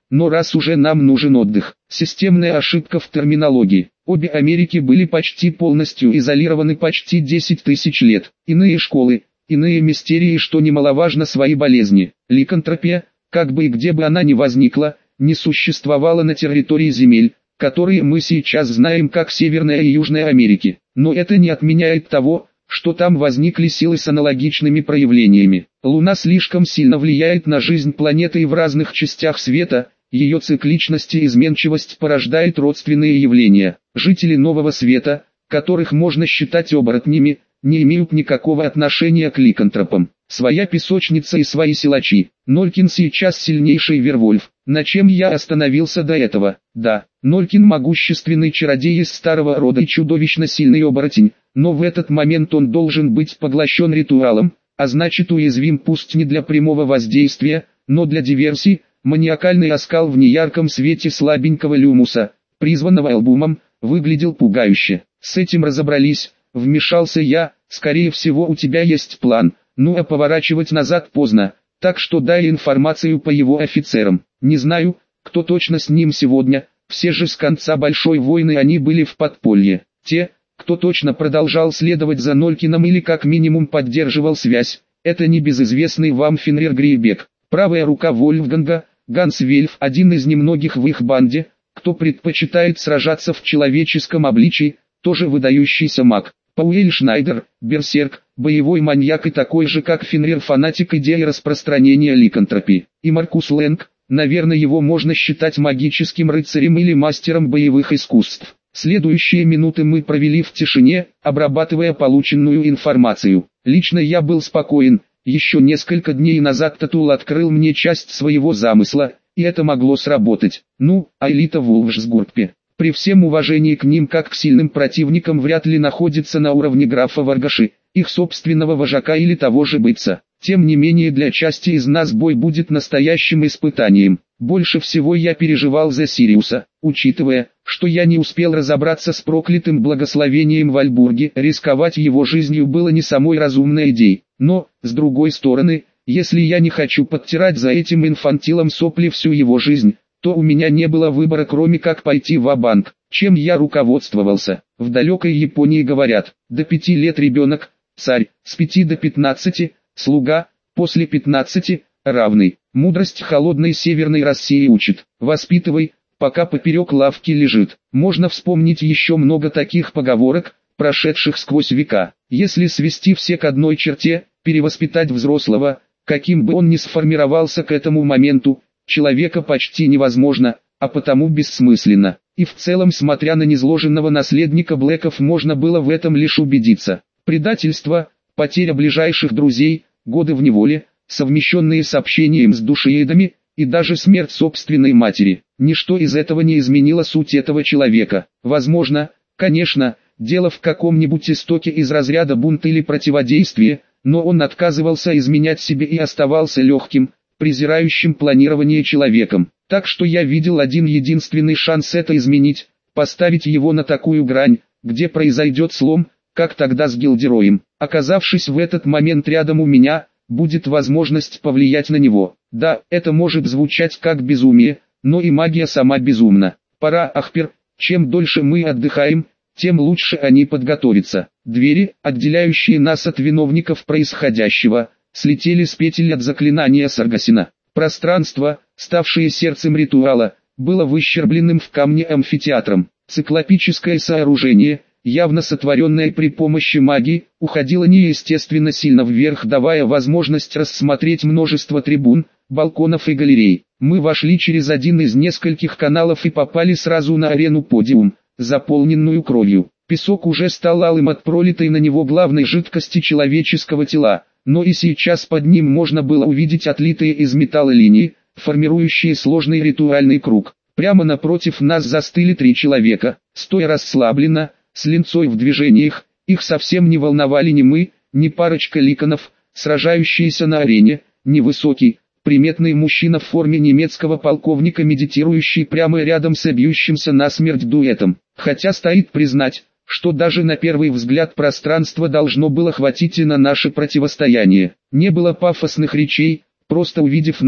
но раз уже нам нужен отдых. Системная ошибка в терминологии. Обе Америки были почти полностью изолированы почти десять тысяч лет. Иные школы, иные мистерии, что немаловажно, свои болезни. Ликантропия, как бы и где бы она ни возникла, не существовала на территории земель, которые мы сейчас знаем как Северная и Южная Америки. Но это не отменяет того, что там возникли силы с аналогичными проявлениями. Луна слишком сильно влияет на жизнь планеты и в разных частях света, ее цикличность и изменчивость порождает родственные явления. Жители Нового Света, которых можно считать оборотнями, не имеют никакого отношения к ликантропам. Своя песочница и свои силачи. Нолькин сейчас сильнейший Вервольф. На чем я остановился до этого? Да, Нолькин могущественный чародей из старого рода и чудовищно сильный оборотень, но в этот момент он должен быть поглощен ритуалом, а значит уязвим пусть не для прямого воздействия, но для диверсии. Маниакальный оскал в неярком свете слабенького люмуса, призванного альбумом, выглядел пугающе. С этим разобрались, вмешался я. Скорее всего у тебя есть план, ну а поворачивать назад поздно, так что дай информацию по его офицерам. Не знаю, кто точно с ним сегодня, все же с конца Большой войны они были в подполье. Те, кто точно продолжал следовать за Нолькиным или как минимум поддерживал связь, это небезызвестный вам Фенрир Грейбек, правая рука Вольфганга, Ганс Вельф, один из немногих в их банде, кто предпочитает сражаться в человеческом обличии, тоже выдающийся маг. Пауэль Шнайдер, берсерк, боевой маньяк и такой же как Фенрир фанатик идеи распространения ликантропии. И Маркус Лэнг, наверное его можно считать магическим рыцарем или мастером боевых искусств. Следующие минуты мы провели в тишине, обрабатывая полученную информацию. Лично я был спокоен. Еще несколько дней назад Татул открыл мне часть своего замысла, и это могло сработать. Ну, а элита в Улвшсгурпе, при всем уважении к ним как к сильным противникам, вряд ли находится на уровне графа Варгаши, их собственного вожака или того же бытца. Тем не менее для части из нас бой будет настоящим испытанием. Больше всего я переживал за Сириуса, учитывая, что я не успел разобраться с проклятым благословением в Альбурге, рисковать его жизнью было не самой разумной идеей. Но, с другой стороны, если я не хочу подтирать за этим инфантилом сопли всю его жизнь, то у меня не было выбора, кроме как пойти ва-банк. Чем я руководствовался? В далекой Японии говорят, до пяти лет ребенок, царь, с пяти до пятнадцати, слуга, после пятнадцати, равный. Мудрость холодной северной России учит, воспитывай, пока поперек лавки лежит. Можно вспомнить еще много таких поговорок, прошедших сквозь века. Если свести все к одной черте, перевоспитать взрослого, каким бы он ни сформировался к этому моменту, человека почти невозможно, а потому бессмысленно. И в целом, смотря на низложенного наследника Блэков, можно было в этом лишь убедиться. Предательство, потеря ближайших друзей, годы в неволе, совмещенные с общением с душеедами, и даже смерть собственной матери. Ничто из этого не изменило суть этого человека. Возможно, конечно, дело в каком-нибудь истоке из разряда бунта или противодействия, но он отказывался изменять себе и оставался легким, презирающим планирование человеком. Так что я видел один единственный шанс это изменить, поставить его на такую грань, где произойдет слом, как тогда с Гилдероем. Оказавшись в этот момент рядом у меня, будет возможность повлиять на него. Да, это может звучать как безумие, но и магия сама безумна. Пора, Ахпер, чем дольше мы отдыхаем, тем лучше они подготовятся. Двери, отделяющие нас от виновников происходящего, слетели с петель от заклинания Саргасина. Пространство, ставшее сердцем ритуала, было выщербленным в камне амфитеатром. Циклопическое сооружение, явно сотворенное при помощи магии, уходило неестественно сильно вверх, давая возможность рассмотреть множество трибун, балконов и галерей. Мы вошли через один из нескольких каналов и попали сразу на арену-подиум, заполненную кровью. Песок уже стал алым от пролитой на него главной жидкости человеческого тела, но и сейчас под ним можно было увидеть отлитые из металла линии, формирующие сложный ритуальный круг. Прямо напротив нас застыли три человека, стоя расслабленно, с линцой в движениях. Их совсем не волновали ни мы, ни парочка ликанов, сражающиеся на арене, ни высокий, приметный мужчина в форме немецкого полковника, медитирующий прямо рядом с бьющимся насмерть дуэтом. Хотя стоит признать, что даже на первый взгляд пространства должно было хватить и на наше противостояние. Не было пафосных речей, просто увидев нас,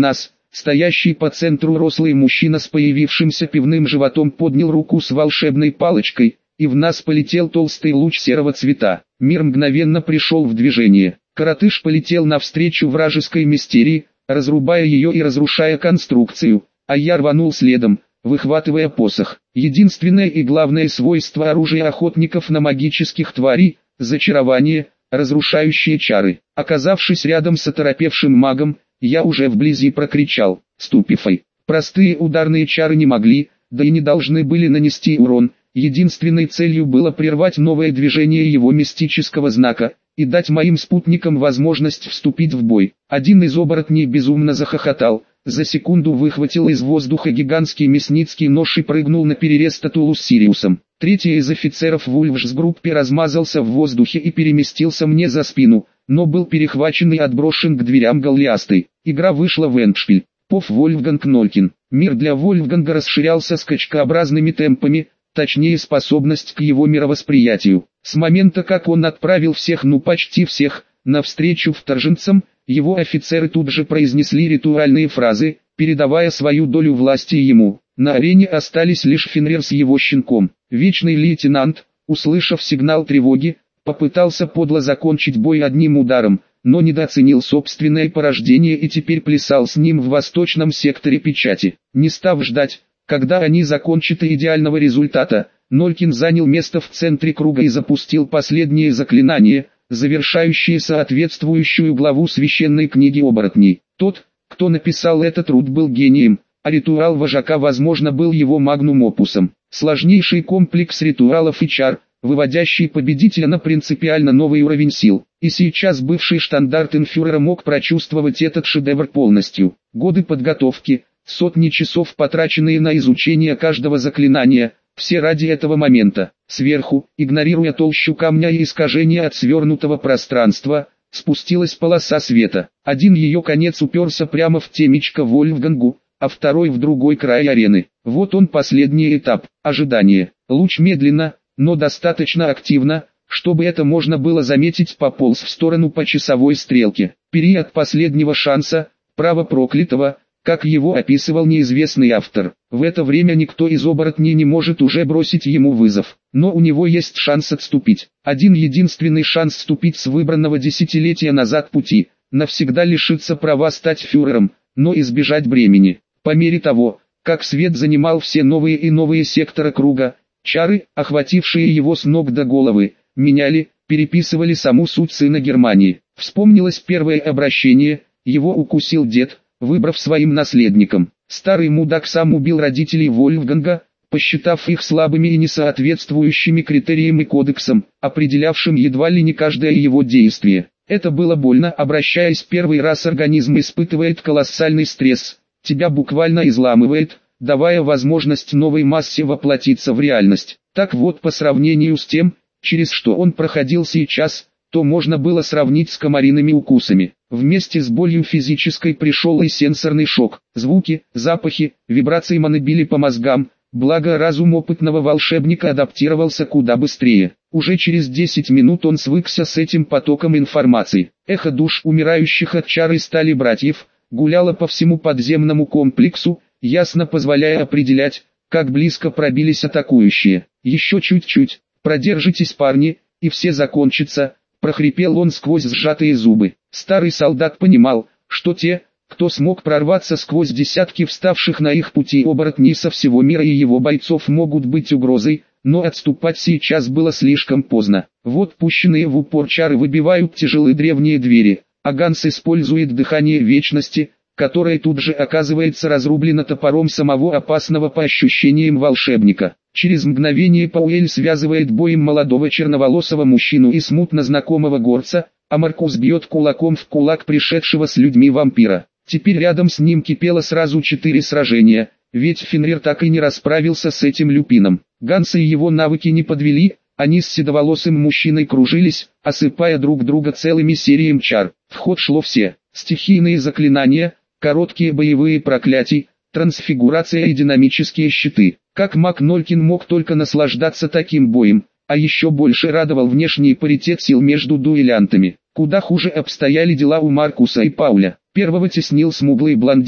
Стоящий по центру рослый мужчина с появившимся пивным животом поднял руку с волшебной палочкой, и в нас полетел толстый луч серого цвета. Мир мгновенно пришел в движение. Коротыш полетел навстречу вражеской мистерии, разрубая ее и разрушая конструкцию, а я рванул следом, выхватывая посох. Единственное и главное свойство оружия охотников на магических тварей – зачарование, разрушающее чары. Оказавшись рядом с оторопевшим магом, я уже вблизи прокричал «Ступифай». Простые ударные чары не могли, да и не должны были нанести урон. Единственной целью было прервать новое движение его мистического знака и дать моим спутникам возможность вступить в бой. Один из оборотней безумно захохотал, за секунду выхватил из воздуха гигантский мясницкий нож и прыгнул на перерез Татулу с Сириусом. Третий из офицеров Вульфсгруппе размазался в воздухе и переместился мне за спину, но был перехвачен и отброшен к дверям Голлиастой. Игра вышла в эндшпиль. Пов Вольфганг Нолькин. Мир для Вольфганга расширялся скачкообразными темпами, точнее способность к его мировосприятию. С момента как он отправил всех, ну почти всех, навстречу вторженцам, его офицеры тут же произнесли ритуальные фразы, передавая свою долю власти ему. На арене остались лишь Фенрир с его щенком. Вечный лейтенант, услышав сигнал тревоги, попытался подло закончить бой одним ударом, но недооценил собственное порождение и теперь плясал с ним в восточном секторе печати. Не став ждать, когда они закончат и идеального результата, Нолькин занял место в центре круга и запустил последнее заклинание, завершающее соответствующую главу священной книги оборотней. Тот, кто написал этот труд, был гением, а ритуал вожака, возможно, был его магнум-опусом. Сложнейший комплекс ритуалов и чар, выводящий победителя на принципиально новый уровень сил. И сейчас бывший штандартенфюрер мог прочувствовать этот шедевр полностью. Годы подготовки, сотни часов, потраченные на изучение каждого заклинания, все ради этого момента. Сверху, игнорируя толщу камня и искажения от свернутого пространства, спустилась полоса света. Один ее конец уперся прямо в темечко Вольфгангу, а второй в другой край арены. Вот он, последний этап, ожидание. Луч медленно, но достаточно активно, чтобы это можно было заметить, пополз в сторону по часовой стрелке. Период последнего шанса, право проклятого, как его описывал неизвестный автор. В это время никто из оборотней не может уже бросить ему вызов. Но у него есть шанс отступить. Один единственный шанс ступить с выбранного десятилетия назад пути, навсегда лишиться права стать фюрером, но избежать бремени. По мере того, как свет занимал все новые и новые секторы круга, чары, охватившие его с ног до головы, меняли, переписывали саму суть сына Германии. Вспомнилось первое обращение, его укусил дед, выбрав своим наследником. Старый мудак сам убил родителей Вольфганга, посчитав их слабыми и несоответствующими критериям и кодексам, определявшим едва ли не каждое его действие. Это было больно. Обращаясь первый раз, организм испытывает колоссальный стресс, тебя буквально изламывает, давая возможность новой массе воплотиться в реальность. Так вот, по сравнению с тем, через что он проходил сейчас, то можно было сравнить с комариными укусами. Вместе с болью физической пришел и сенсорный шок. Звуки, запахи, вибрации маны били по мозгам, благо разум опытного волшебника адаптировался куда быстрее. Уже через десять минут он свыкся с этим потоком информации. Эхо душ умирающих от чары стали братьев гуляло по всему подземному комплексу, ясно позволяя определять, как близко пробились атакующие. «Еще чуть-чуть, продержитесь, парни, и все закончится», — прохрипел он сквозь сжатые зубы. Старый солдат понимал, что те, кто смог прорваться сквозь десятки вставших на их пути оборотней со всего мира и его бойцов, могут быть угрозой, но отступать сейчас было слишком поздно. Вот пущенные в упор чары выбивают тяжелые древние двери, а Ганс использует дыхание вечности, которое тут же оказывается разрублено топором самого опасного по ощущениям волшебника. Через мгновение Пауэль связывает боем молодого черноволосого мужчину и смутно знакомого горца, а Маркус бьет кулаком в кулак пришедшего с людьми вампира. Теперь рядом с ним кипело сразу четыре сражения, ведь Фенрир так и не расправился с этим люпином. Ганса и его навыки не подвели, они с седоволосым мужчиной кружились, осыпая друг друга целыми сериями чар. В ход шло все: стихийные заклинания, короткие боевые проклятия, трансфигурация и динамические щиты. Как маг, Нолькин мог только наслаждаться таким боем, а еще больше радовал внешний паритет сил между дуэлянтами. Куда хуже обстояли дела у Маркуса и Пауля. Первого теснил смуглый блондин,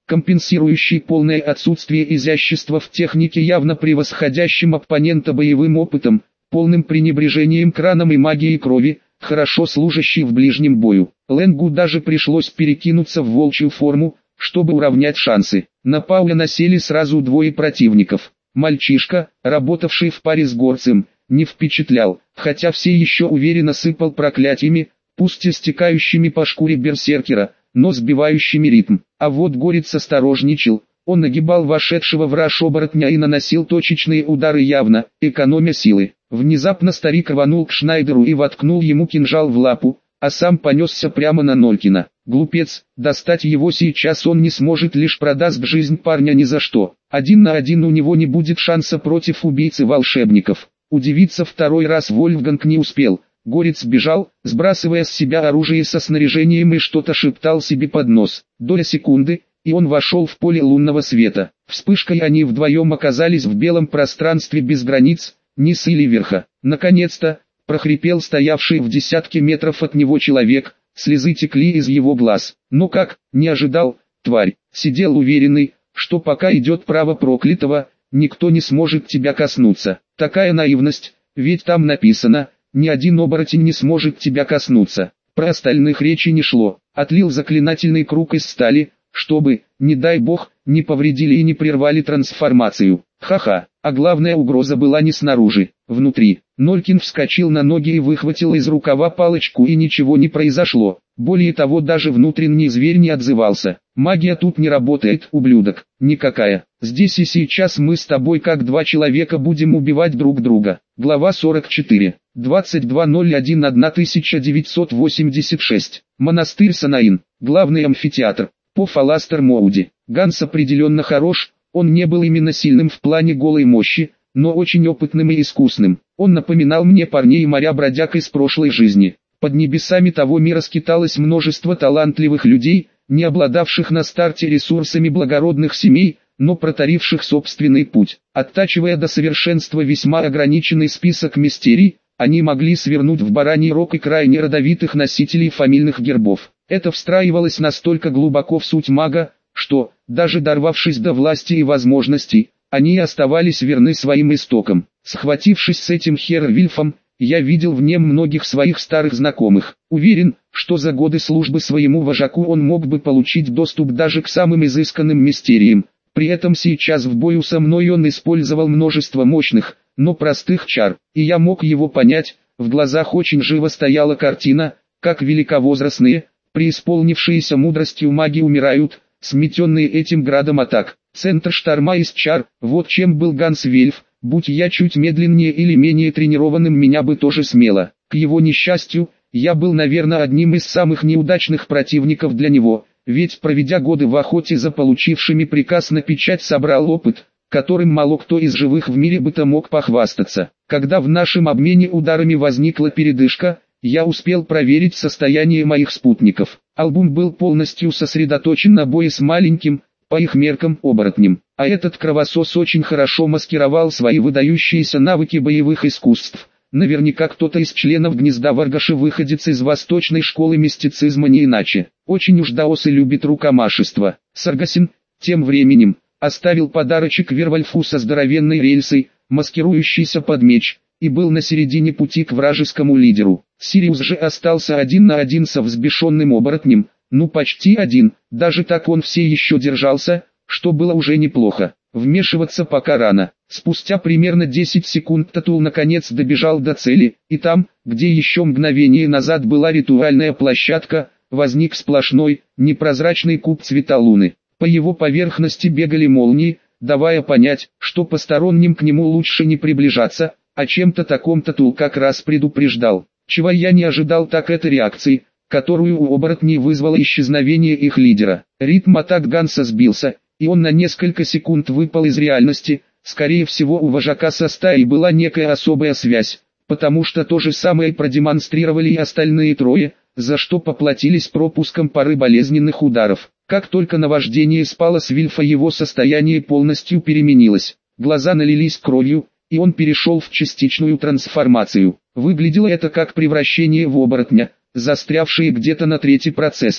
компенсирующий полное отсутствие изящества в технике, явно превосходящим оппонента боевым опытом, полным пренебрежением к ранам и магией крови, хорошо служащий в ближнем бою. Лэнгу даже пришлось перекинуться в волчью форму, чтобы уравнять шансы. На Пауля насели сразу двое противников. Мальчишка, работавший в паре с горцем, не впечатлял, хотя все еще уверенно сыпал проклятиями, пусть и стекающими по шкуре берсеркера, но сбивающими ритм. А вот горец осторожничал, он нагибал вошедшего в раж оборотня и наносил точечные удары, явно экономя силы. Внезапно старик рванул к Шнайдеру и воткнул ему кинжал в лапу, а сам понесся прямо на Нолькина. Глупец, достать его сейчас он не сможет, лишь продаст жизнь парня ни за что. Один на один у него не будет шанса против убийцы волшебников. Удивиться второй раз Вольфганг не успел. Горец бежал, сбрасывая с себя оружие со снаряжением, и что-то шептал себе под нос. Доля секунды, и он вошел в поле лунного света. Вспышкой они вдвоем оказались в белом пространстве без границ, низ или верха. Наконец-то, прохрипел стоявший в десятке метров от него человек, слезы текли из его глаз. Но как, не ожидал, тварь, сидел уверенный, что пока идет право проклятого, никто не сможет тебя коснуться. Такая наивность, ведь там написано, ни один оборотень не сможет тебя коснуться. Про остальных речи не шло. Отлил заклинательный круг из стали, чтобы, не дай бог, не повредили и не прервали трансформацию. Ха-ха, а главная угроза была не снаружи, внутри. Нолькин вскочил на ноги и выхватил из рукава палочку, и ничего не произошло. Более того, даже внутренний зверь не отзывался. Магия тут не работает, ублюдок, никакая. Здесь и сейчас мы с тобой как два человека будем убивать друг друга. Глава сорок четыре. двадцать два ноль один тысяча девятьсот восемьдесят шесть. Монастырь Санаин. Главный амфитеатр. По Фаластер Моуди. Ганс определенно хорош, он не был именно сильным в плане голой мощи, но очень опытным и искусным. Он напоминал мне парней и моря-бродяг из прошлой жизни. Под небесами того мира скиталось множество талантливых людей, не обладавших на старте ресурсами благородных семей, но протаривших собственный путь. Оттачивая до совершенства весьма ограниченный список мистерий, они могли свернуть в бараний рог и крайне родовитых носителей фамильных гербов. Это встраивалось настолько глубоко в суть мага, что, даже дорвавшись до власти и возможностей, они оставались верны своим истокам. Схватившись с этим Хервильфом, я видел в нем многих своих старых знакомых. Уверен, что за годы службы своему вожаку он мог бы получить доступ даже к самым изысканным мистериям. При этом сейчас в бою со мной он использовал множество мощных, но простых чар, и я мог его понять. В глазах очень живо стояла картина, как великовозрастные, преисполнившиеся мудростью маги умирают, сметенные этим градом атак. Центр шторма из чар, вот чем был Ганс Вельф. Будь я чуть медленнее или менее тренированным, меня бы тоже смело. К его несчастью, я был, наверное, одним из самых неудачных противников для него, ведь проведя годы в охоте за получившими приказ на печать, собрал опыт, которым мало кто из живых в мире бы-то мог похвастаться. Когда в нашем обмене ударами возникла передышка, я успел проверить состояние моих спутников. Албум был полностью сосредоточен на бое с маленьким, по их меркам, оборотнем. А этот кровосос очень хорошо маскировал свои выдающиеся навыки боевых искусств. Наверняка кто-то из членов гнезда Варгаши выходец из восточной школы мистицизма, не иначе. Очень уж даосы любит рукомашество. Саргасин, тем временем, оставил подарочек Вервольфу со здоровенной рельсой, маскирующейся под меч, и был на середине пути к вражескому лидеру. Сириус же остался один на один со взбешенным оборотнем, ну почти один, даже так он все еще держался, что было уже неплохо. Вмешиваться пока рано. Спустя примерно десять секунд Татул наконец добежал до цели, и там, где еще мгновение назад была ритуальная площадка, возник сплошной, непрозрачный куб цвета луны. По его поверхности бегали молнии, давая понять, что посторонним к нему лучше не приближаться, о чем-то таком Татул как раз предупреждал. Чего я не ожидал, так это реакции, которую у оборотней вызвало исчезновение их лидера. Ритм атак Ганса сбился, и он на несколько секунд выпал из реальности. Скорее всего, у вожака со стаей была некая особая связь, потому что то же самое продемонстрировали и остальные трое, за что поплатились пропуском пары болезненных ударов. Как только наваждение спало с Вильфа, его состояние полностью переменилось. Глаза налились кровью, и он перешел в частичную трансформацию. Выглядело это как превращение в оборотня, застрявшие где-то на трети процесса.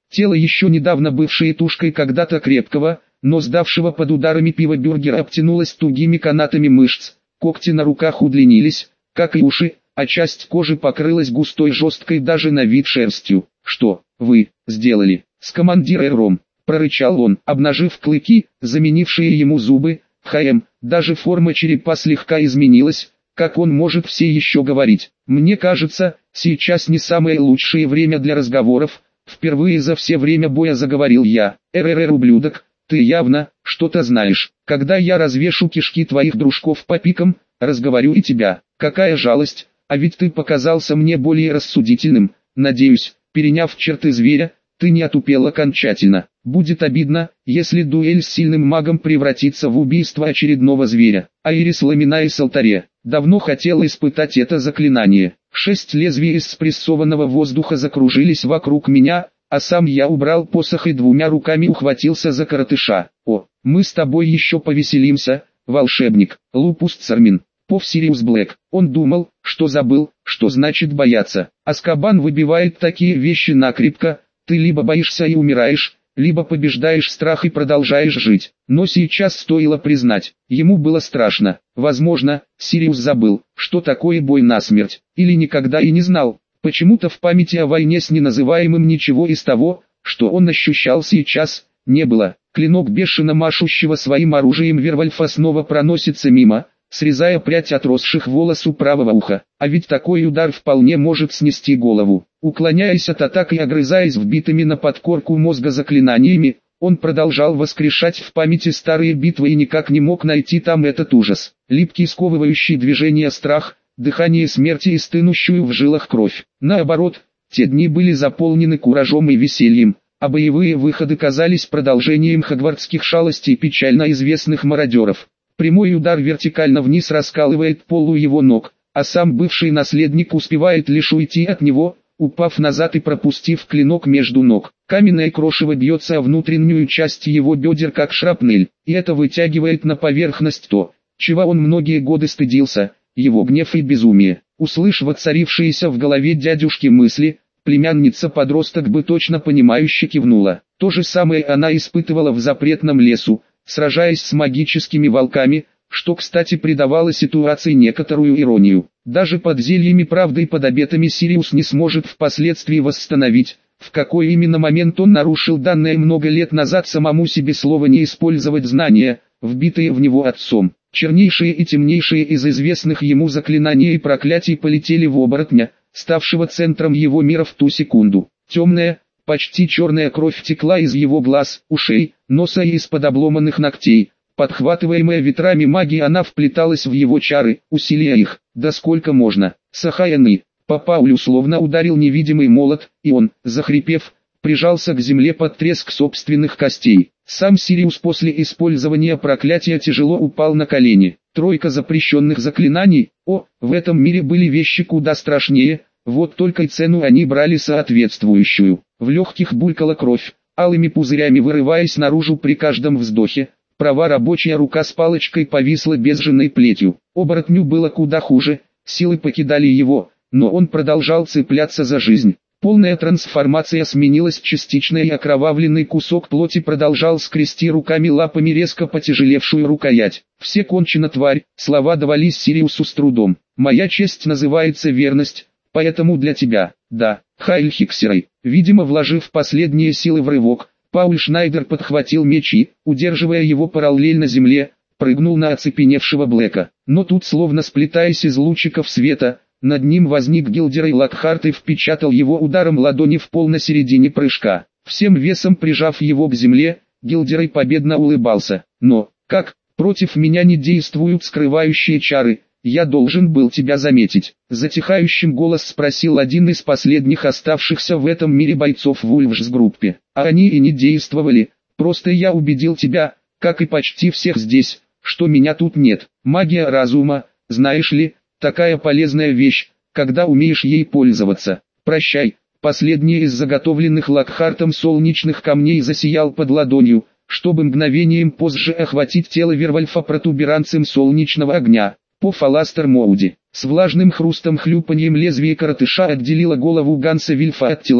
Тело, еще недавно бывшее тушкой когда-то крепкого, но сдавшего под ударами пива бюргера, обтянулось тугими канатами мышц, когти на руках удлинились, как и уши, а часть кожи покрылась густой жесткой даже на вид шерстью. «Что вы сделали с командиром?» – прорычал он, обнажив клыки, заменившие ему зубы. «Хэм, даже форма черепа слегка изменилась, как он может все еще говорить? Мне кажется, сейчас не самое лучшее время для разговоров». Впервые за все время боя заговорил я. «РРР, ублюдок, ты явно что-то знаешь. Когда я развешу кишки твоих дружков по пикам, разговорю и тебя. Какая жалость, а ведь ты показался мне более рассудительным. Надеюсь, переняв черты зверя, ты не отупел окончательно. Будет обидно, если дуэль с сильным магом превратится в убийство очередного зверя». Айрис Ламина из алтаря. Давно хотела испытать это заклинание. Шесть лезвий из спрессованного воздуха закружились вокруг меня, а сам я убрал посох и двумя руками ухватился за коротыша. «О, мы с тобой еще повеселимся, волшебник». Лупус Цармин. Пов Сириус Блэк. Он думал, что забыл, что значит бояться. Азкабан выбивает такие вещи накрепко: ты либо боишься и умираешь, либо побеждаешь страх и продолжаешь жить. Но сейчас стоило признать, ему было страшно. Возможно, Сириус забыл, что такое бой насмерть, или никогда и не знал. Почему-то в памяти о войне с неназываемым ничего из того, что он ощущал сейчас, не было. Клинок бешено машущего своим оружием Вервольфа снова проносится мимо, срезая прядь отросших волос у правого уха. А ведь такой удар вполне может снести голову. Уклоняясь от атак и огрызаясь вбитыми на подкорку мозга заклинаниями, он продолжал воскрешать в памяти старые битвы и никак не мог найти там этот ужас. Липкий сковывающий движение страх, дыхание смерти и стынущую в жилах кровь. Наоборот, те дни были заполнены куражом и весельем, а боевые выходы казались продолжением хогвартских шалостей печально известных мародеров. Прямой удар вертикально вниз раскалывает пол у его ног, а сам бывший наследник успевает лишь уйти от него, упав назад и пропустив клинок между ног. Каменное крошево бьется о внутреннюю часть его бедер как шрапнель, и это вытягивает на поверхность то, чего он многие годы стыдился, его гнев и безумие. Услышав воцарившиеся в голове дядюшки мысли, племянница-подросток бы точно понимающе кивнула. То же самое она испытывала в запретном лесу, сражаясь с магическими волками, что, кстати, придавало ситуации некоторую иронию. Даже под зельями правды и под обетами Сириус не сможет впоследствии восстановить, в какой именно момент он нарушил данное много лет назад самому себе слово не использовать знания, вбитые в него отцом. Чернейшие и темнейшие из известных ему заклинаний и проклятий полетели в оборотня, ставшего центром его мира в ту секунду. Темная, почти черная кровь текла из его глаз, ушей, носа и из-под обломанных ногтей. Подхватываемая ветрами магии, она вплеталась в его чары, усиливая их. Да сколько можно? Сахаяны. По Паулю словно ударил невидимый молот, и он, захрипев, прижался к земле под треск собственных костей. Сам Сириус после использования проклятия тяжело упал на колени. Тройка запрещенных заклинаний. О, в этом мире были вещи куда страшнее, вот только и цену они брали соответствующую. В легких булькала кровь, алыми пузырями вырываясь наружу при каждом вздохе. Права рабочая рука с палочкой повисла безжизненной плетью. Оборотню было куда хуже, силы покидали его, но он продолжал цепляться за жизнь. Полная трансформация сменилась частичной, и окровавленный кусок плоти продолжал скрести руками лапами резко потяжелевшую рукоять. «Все кончено, тварь», слова давались Сириусу с трудом. «Моя честь называется верность, поэтому для тебя, да, Хайль Хиксерой». Видимо, вложив последние силы в рывок, Пауль Шнайдер подхватил меч и, удерживая его параллельно земле, прыгнул на оцепеневшего Блэка. Но тут, словно сплетаясь из лучиков света, над ним возник Гилдерей Локхарт и впечатал его ударом ладони в пол на середине прыжка. Всем весом прижав его к земле, Гилдерей победно улыбался. «Но, как, против меня не действуют скрывающие чары? Я должен был тебя заметить», — затихающим голос спросил один из последних оставшихся в этом мире бойцов в Ульфсгруппе. «А они и не действовали, просто я убедил тебя, как и почти всех здесь, что меня тут нет. Магия разума, знаешь ли, такая полезная вещь, когда умеешь ей пользоваться. Прощай». Последний из заготовленных Локхартом солнечных камней засиял под ладонью, чтобы мгновением позже охватить тело Вервольфа протуберанцем солнечного огня. По Фаластер Моуди, с влажным хрустом хлюпаньем лезвие коротыша отделило голову Ганса Вильфа от тела,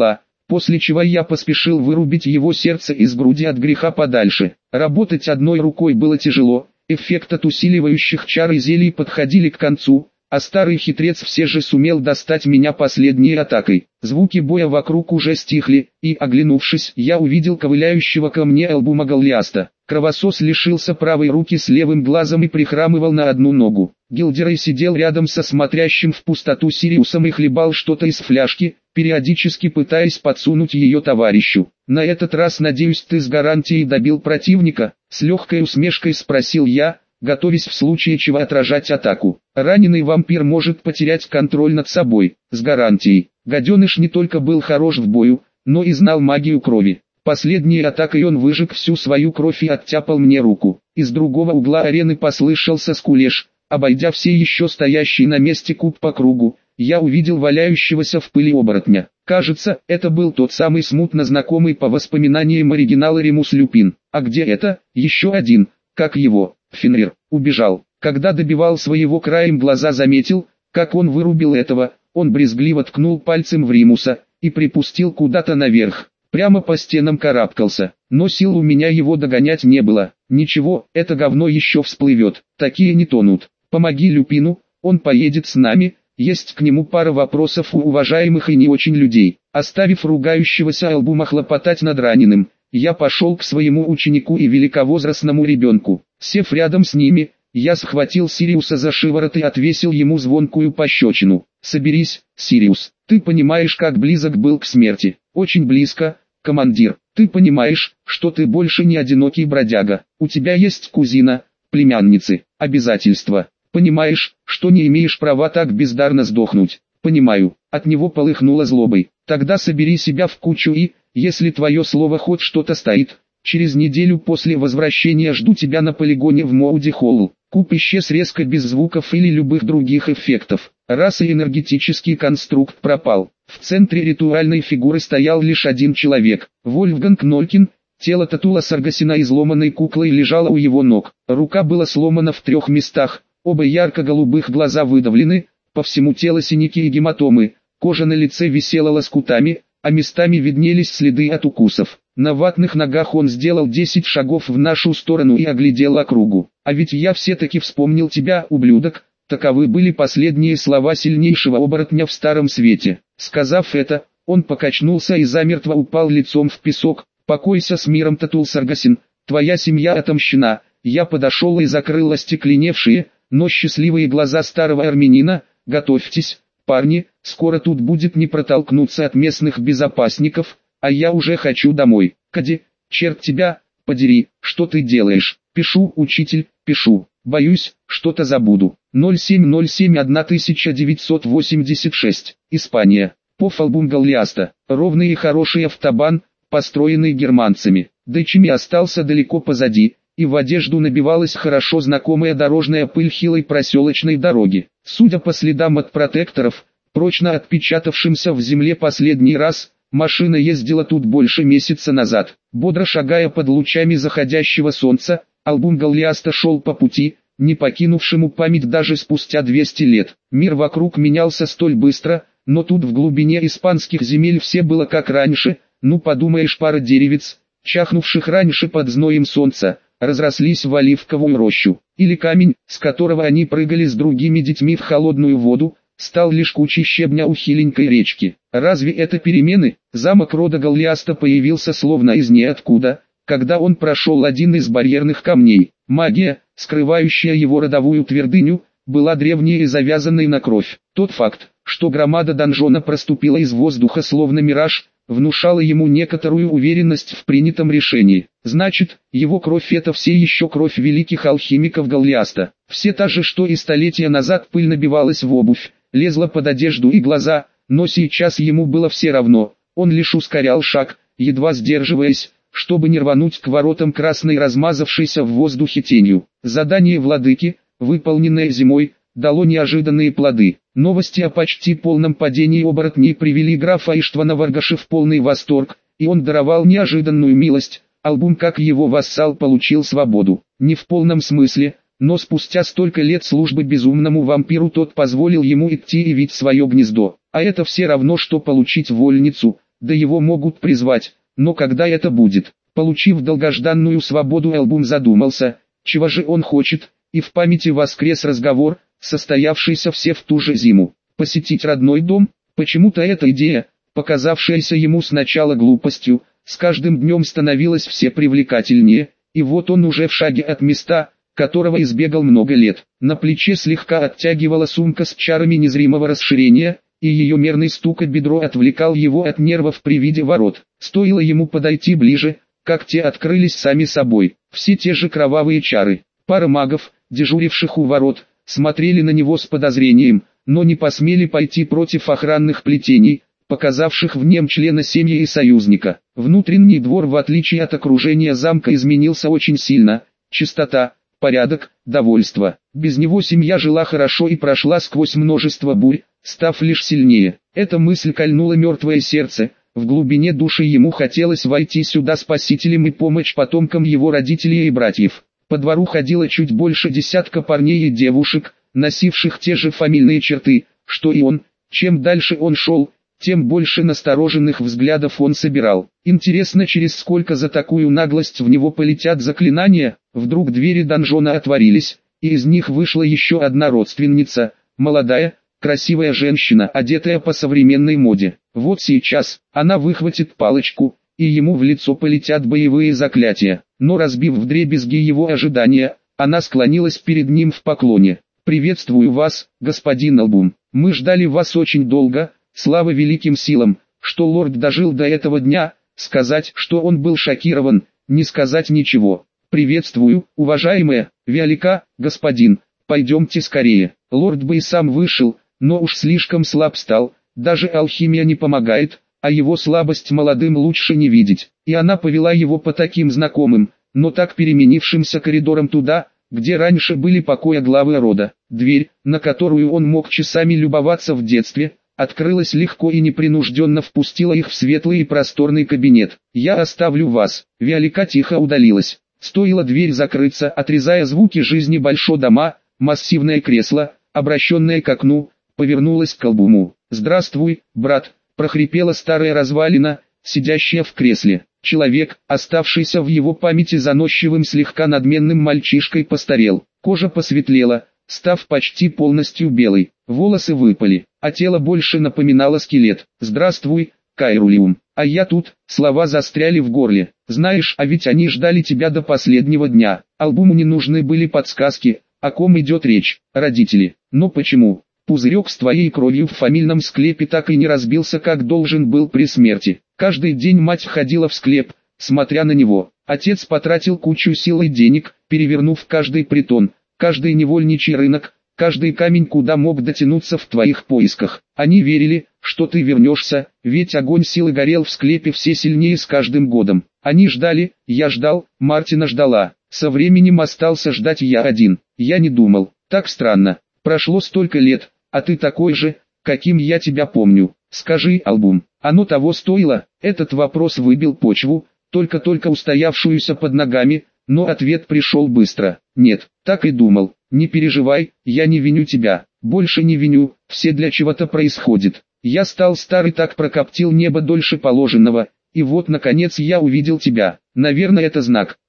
после чего я поспешил вырубить его сердце из груди от греха подальше. Работать одной рукой было тяжело, эффект от усиливающих чар и зелий подходили к концу, а старый хитрец все же сумел достать меня последней атакой. Звуки боя вокруг уже стихли, и, оглянувшись, я увидел ковыляющего ко мне Албума Голлиаста. Кровосос лишился правой руки с левым глазом и прихрамывал на одну ногу. Гилдерей сидел рядом со смотрящим в пустоту Сириусом и хлебал что-то из фляжки, периодически пытаясь подсунуть ее товарищу. «На этот раз, надеюсь, ты с гарантией добил противника?» — с легкой усмешкой спросил я, готовясь в случае чего отражать атаку. Раненый вампир может потерять контроль над собой, с гарантией. Гаденыш не только был хорош в бою, но и знал магию крови. Последней атакой он выжег всю свою кровь и оттяпал мне руку. Из другого угла арены послышался скулеж. Обойдя все еще стоящий на месте куб по кругу, я увидел валяющегося в пыли оборотня. Кажется, это был тот самый смутно знакомый по воспоминаниям оригинала Ремус Люпин. А где это? Еще один. Как его? Фенрир. Убежал. Когда добивал своего, краем глаза заметил, как он вырубил этого. Он брезгливо ткнул пальцем в Римуса и припустил куда-то наверх. Прямо по стенам карабкался, но сил у меня его догонять не было. Ничего, это говно еще всплывет, такие не тонут. Помоги Люпину, он поедет с нами, есть к нему пара вопросов у уважаемых и не очень людей. Оставив ругающегося Албума хлопотать над раненым, я пошел к своему ученику и великовозрастному ребенку. Сев рядом с ними, я схватил Сириуса за шиворот и отвесил ему звонкую пощечину. «Соберись, Сириус, ты понимаешь, как близок был к смерти?» «Очень близко, командир. Ты понимаешь, что ты больше не одинокий бродяга. У тебя есть кузина, племянницы, обязательства. Понимаешь, что не имеешь права так бездарно сдохнуть?» «Понимаю». От него полыхнуло злобой. «Тогда собери себя в кучу и, если твое слово хоть что-то стоит, через неделю после возвращения жду тебя на полигоне в Моуди-Холл». Куб исчез резко без звуков или любых других эффектов. Раз и энергетический конструкт пропал. В центре ритуальной фигуры стоял лишь один человек. Вольфганг Нолькин. Тело Татула Саргасина изломанной куклой лежало у его ног. Рука была сломана в трех местах. Оба ярко-голубых глаза выдавлены. По всему телу синяки и гематомы. Кожа на лице висела лоскутами, а местами виднелись следы от укусов. На ватных ногах он сделал десять шагов в нашу сторону и оглядел округу. «А ведь я все-таки вспомнил тебя, ублюдок». Таковы были последние слова сильнейшего оборотня в Старом Свете. Сказав это, он покачнулся и замертво упал лицом в песок. «Покойся с миром, Татул Саргасин, твоя семья отомщена». Я подошел и закрыл остекленевшие, но счастливые глаза старого армянина. «Готовьтесь, парни, скоро тут будет не протолкнуться от местных безопасников, а я уже хочу домой». «Кади, черт тебя подери, что ты делаешь?» «Пишу, учитель, пишу. Боюсь, что-то забуду». ноль семь ноль семь тысяча девятьсот восемьдесят шесть. Испания. По Албум Голлиаста. Ровный и хороший автобан, построенный германцами. Дечими остался далеко позади, и в одежду набивалась хорошо знакомая дорожная пыль хилой проселочной дороги. Судя по следам от протекторов, прочно отпечатавшимся в земле последний раз, машина ездила тут больше месяца назад. Бодро шагая под лучами заходящего солнца, Албум Голлиаста шел по пути, не покинувшему память даже спустя двести лет. Мир вокруг менялся столь быстро, но тут в глубине испанских земель все было как раньше. Ну подумаешь, пара деревец, чахнувших раньше под зноем солнца, разрослись в оливковую рощу. Или камень, с которого они прыгали с другими детьми в холодную воду, стал лишь кучей щебня у хиленькой речки. Разве это перемены? Замок рода Голлиаста появился словно из ниоткуда, когда он прошел один из барьерных камней. Магия, скрывающая его родовую твердыню, была древней и завязанной на кровь. Тот факт, что громада донжона проступила из воздуха словно мираж, внушала ему некоторую уверенность в принятом решении. Значит, его кровь — это все еще кровь великих алхимиков Голлиаста. Все та же, что и столетия назад пыль набивалась в обувь, лезла под одежду и глаза, но сейчас ему было все равно. Он лишь ускорял шаг, едва сдерживаясь, чтобы не рвануть к воротам красной размазавшейся в воздухе тенью. Задание владыки, выполненное зимой, дало неожиданные плоды. Новости о почти полном падении оборотней привели графа Иштвана Варгаши в полный восторг, и он даровал неожиданную милость. Албум, как его вассал, получил свободу. Не в полном смысле, но спустя столько лет службы безумному вампиру тот позволил ему идти и вить свое гнездо. А это все равно, что получить вольницу, да его могут призвать, но когда это будет? Получив долгожданную свободу, Албум задумался, чего же он хочет, и в памяти воскрес разговор, состоявшийся все в ту же зиму. Посетить родной дом? Почему-то эта идея, показавшаяся ему сначала глупостью, с каждым днем становилась все привлекательнее, и вот он уже в шаге от места, которого избегал много лет. На плече слегка оттягивала сумка с чарами незримого расширения, и ее мерный стук о бедро отвлекал его от нервов при виде ворот. Стоило ему подойти ближе, как те открылись сами собой. Все те же кровавые чары. Пара магов, дежуривших у ворот, смотрели на него с подозрением, но не посмели пойти против охранных плетений, показавших в нем члена семьи и союзника. Внутренний двор, в отличие от окружения замка, изменился очень сильно. Чистота, порядок, довольство. Без него семья жила хорошо и прошла сквозь множество бурь, став лишь сильнее. Эта мысль кольнула мертвое сердце. В глубине души ему хотелось войти сюда спасителем и помочь потомкам его родителей и братьев. По двору ходило чуть больше десятка парней и девушек, носивших те же фамильные черты, что и он. Чем дальше он шел, тем больше настороженных взглядов он собирал. Интересно, через сколько за такую наглость в него полетят заклинания? Вдруг двери донжона отворились, и из них вышла еще одна родственница, молодая, красивая женщина, одетая по современной моде. Вот сейчас она выхватит палочку, и ему в лицо полетят боевые заклятия. Но разбив вдребезги его ожидания, она склонилась перед ним в поклоне. «Приветствую вас, господин Албум. Мы ждали вас очень долго, слава великим силам, что лорд дожил до этого дня». Сказать, что он был шокирован, не сказать ничего. «Приветствую, уважаемая Виолика, господин, пойдемте скорее». Лорд бы и сам вышел, но уж слишком слаб стал, даже алхимия не помогает, а его слабость молодым лучше не видеть. И она повела его по таким знакомым, но так переменившимся коридорам туда, где раньше были покои главы рода. Дверь, на которую он мог часами любоваться в детстве, открылась легко и непринужденно, впустила их в светлый и просторный кабинет. «Я оставлю вас». Виолика тихо удалилась. Стоило дверь закрыться, отрезая звуки жизни большого дома, массивное кресло, обращенное к окну, повернулось к Албуму. «Здравствуй, брат», — прохрипела старая развалина, сидящая в кресле. Человек, оставшийся в его памяти заносчивым слегка надменным мальчишкой, постарел. Кожа посветлела, став почти полностью белой. Волосы выпали, а тело больше напоминало скелет. «Здравствуй, Кайрулиум. А я тут». Слова застряли в горле. «Знаешь, а ведь они ждали тебя до последнего дня». Албуму не нужны были подсказки, о ком идет речь. Родители. Но почему? Пузырек с твоей кровью в фамильном склепе так и не разбился, как должен был при смерти. Каждый день мать ходила в склеп, смотря на него. Отец потратил кучу сил и денег, перевернув каждый притон, каждый невольничий рынок, каждый камень, куда мог дотянуться в твоих поисках. Они верили, что ты вернешься, ведь огонь силы горел в склепе все сильнее с каждым годом. Они ждали, я ждал, Мартина ждала. Со временем остался ждать я один. Я не думал. Так странно. Прошло столько лет, а ты такой же, каким я тебя помню. Скажи, Албум, оно того стоило? Этот вопрос выбил почву, только-только устоявшуюся под ногами, но ответ пришел быстро. Нет, так и думал. Не переживай, я не виню тебя. Больше не виню, все для чего-то происходит. Я стал старый, так прокоптил небо дольше положенного, и вот наконец я увидел тебя. Наверное, это знак.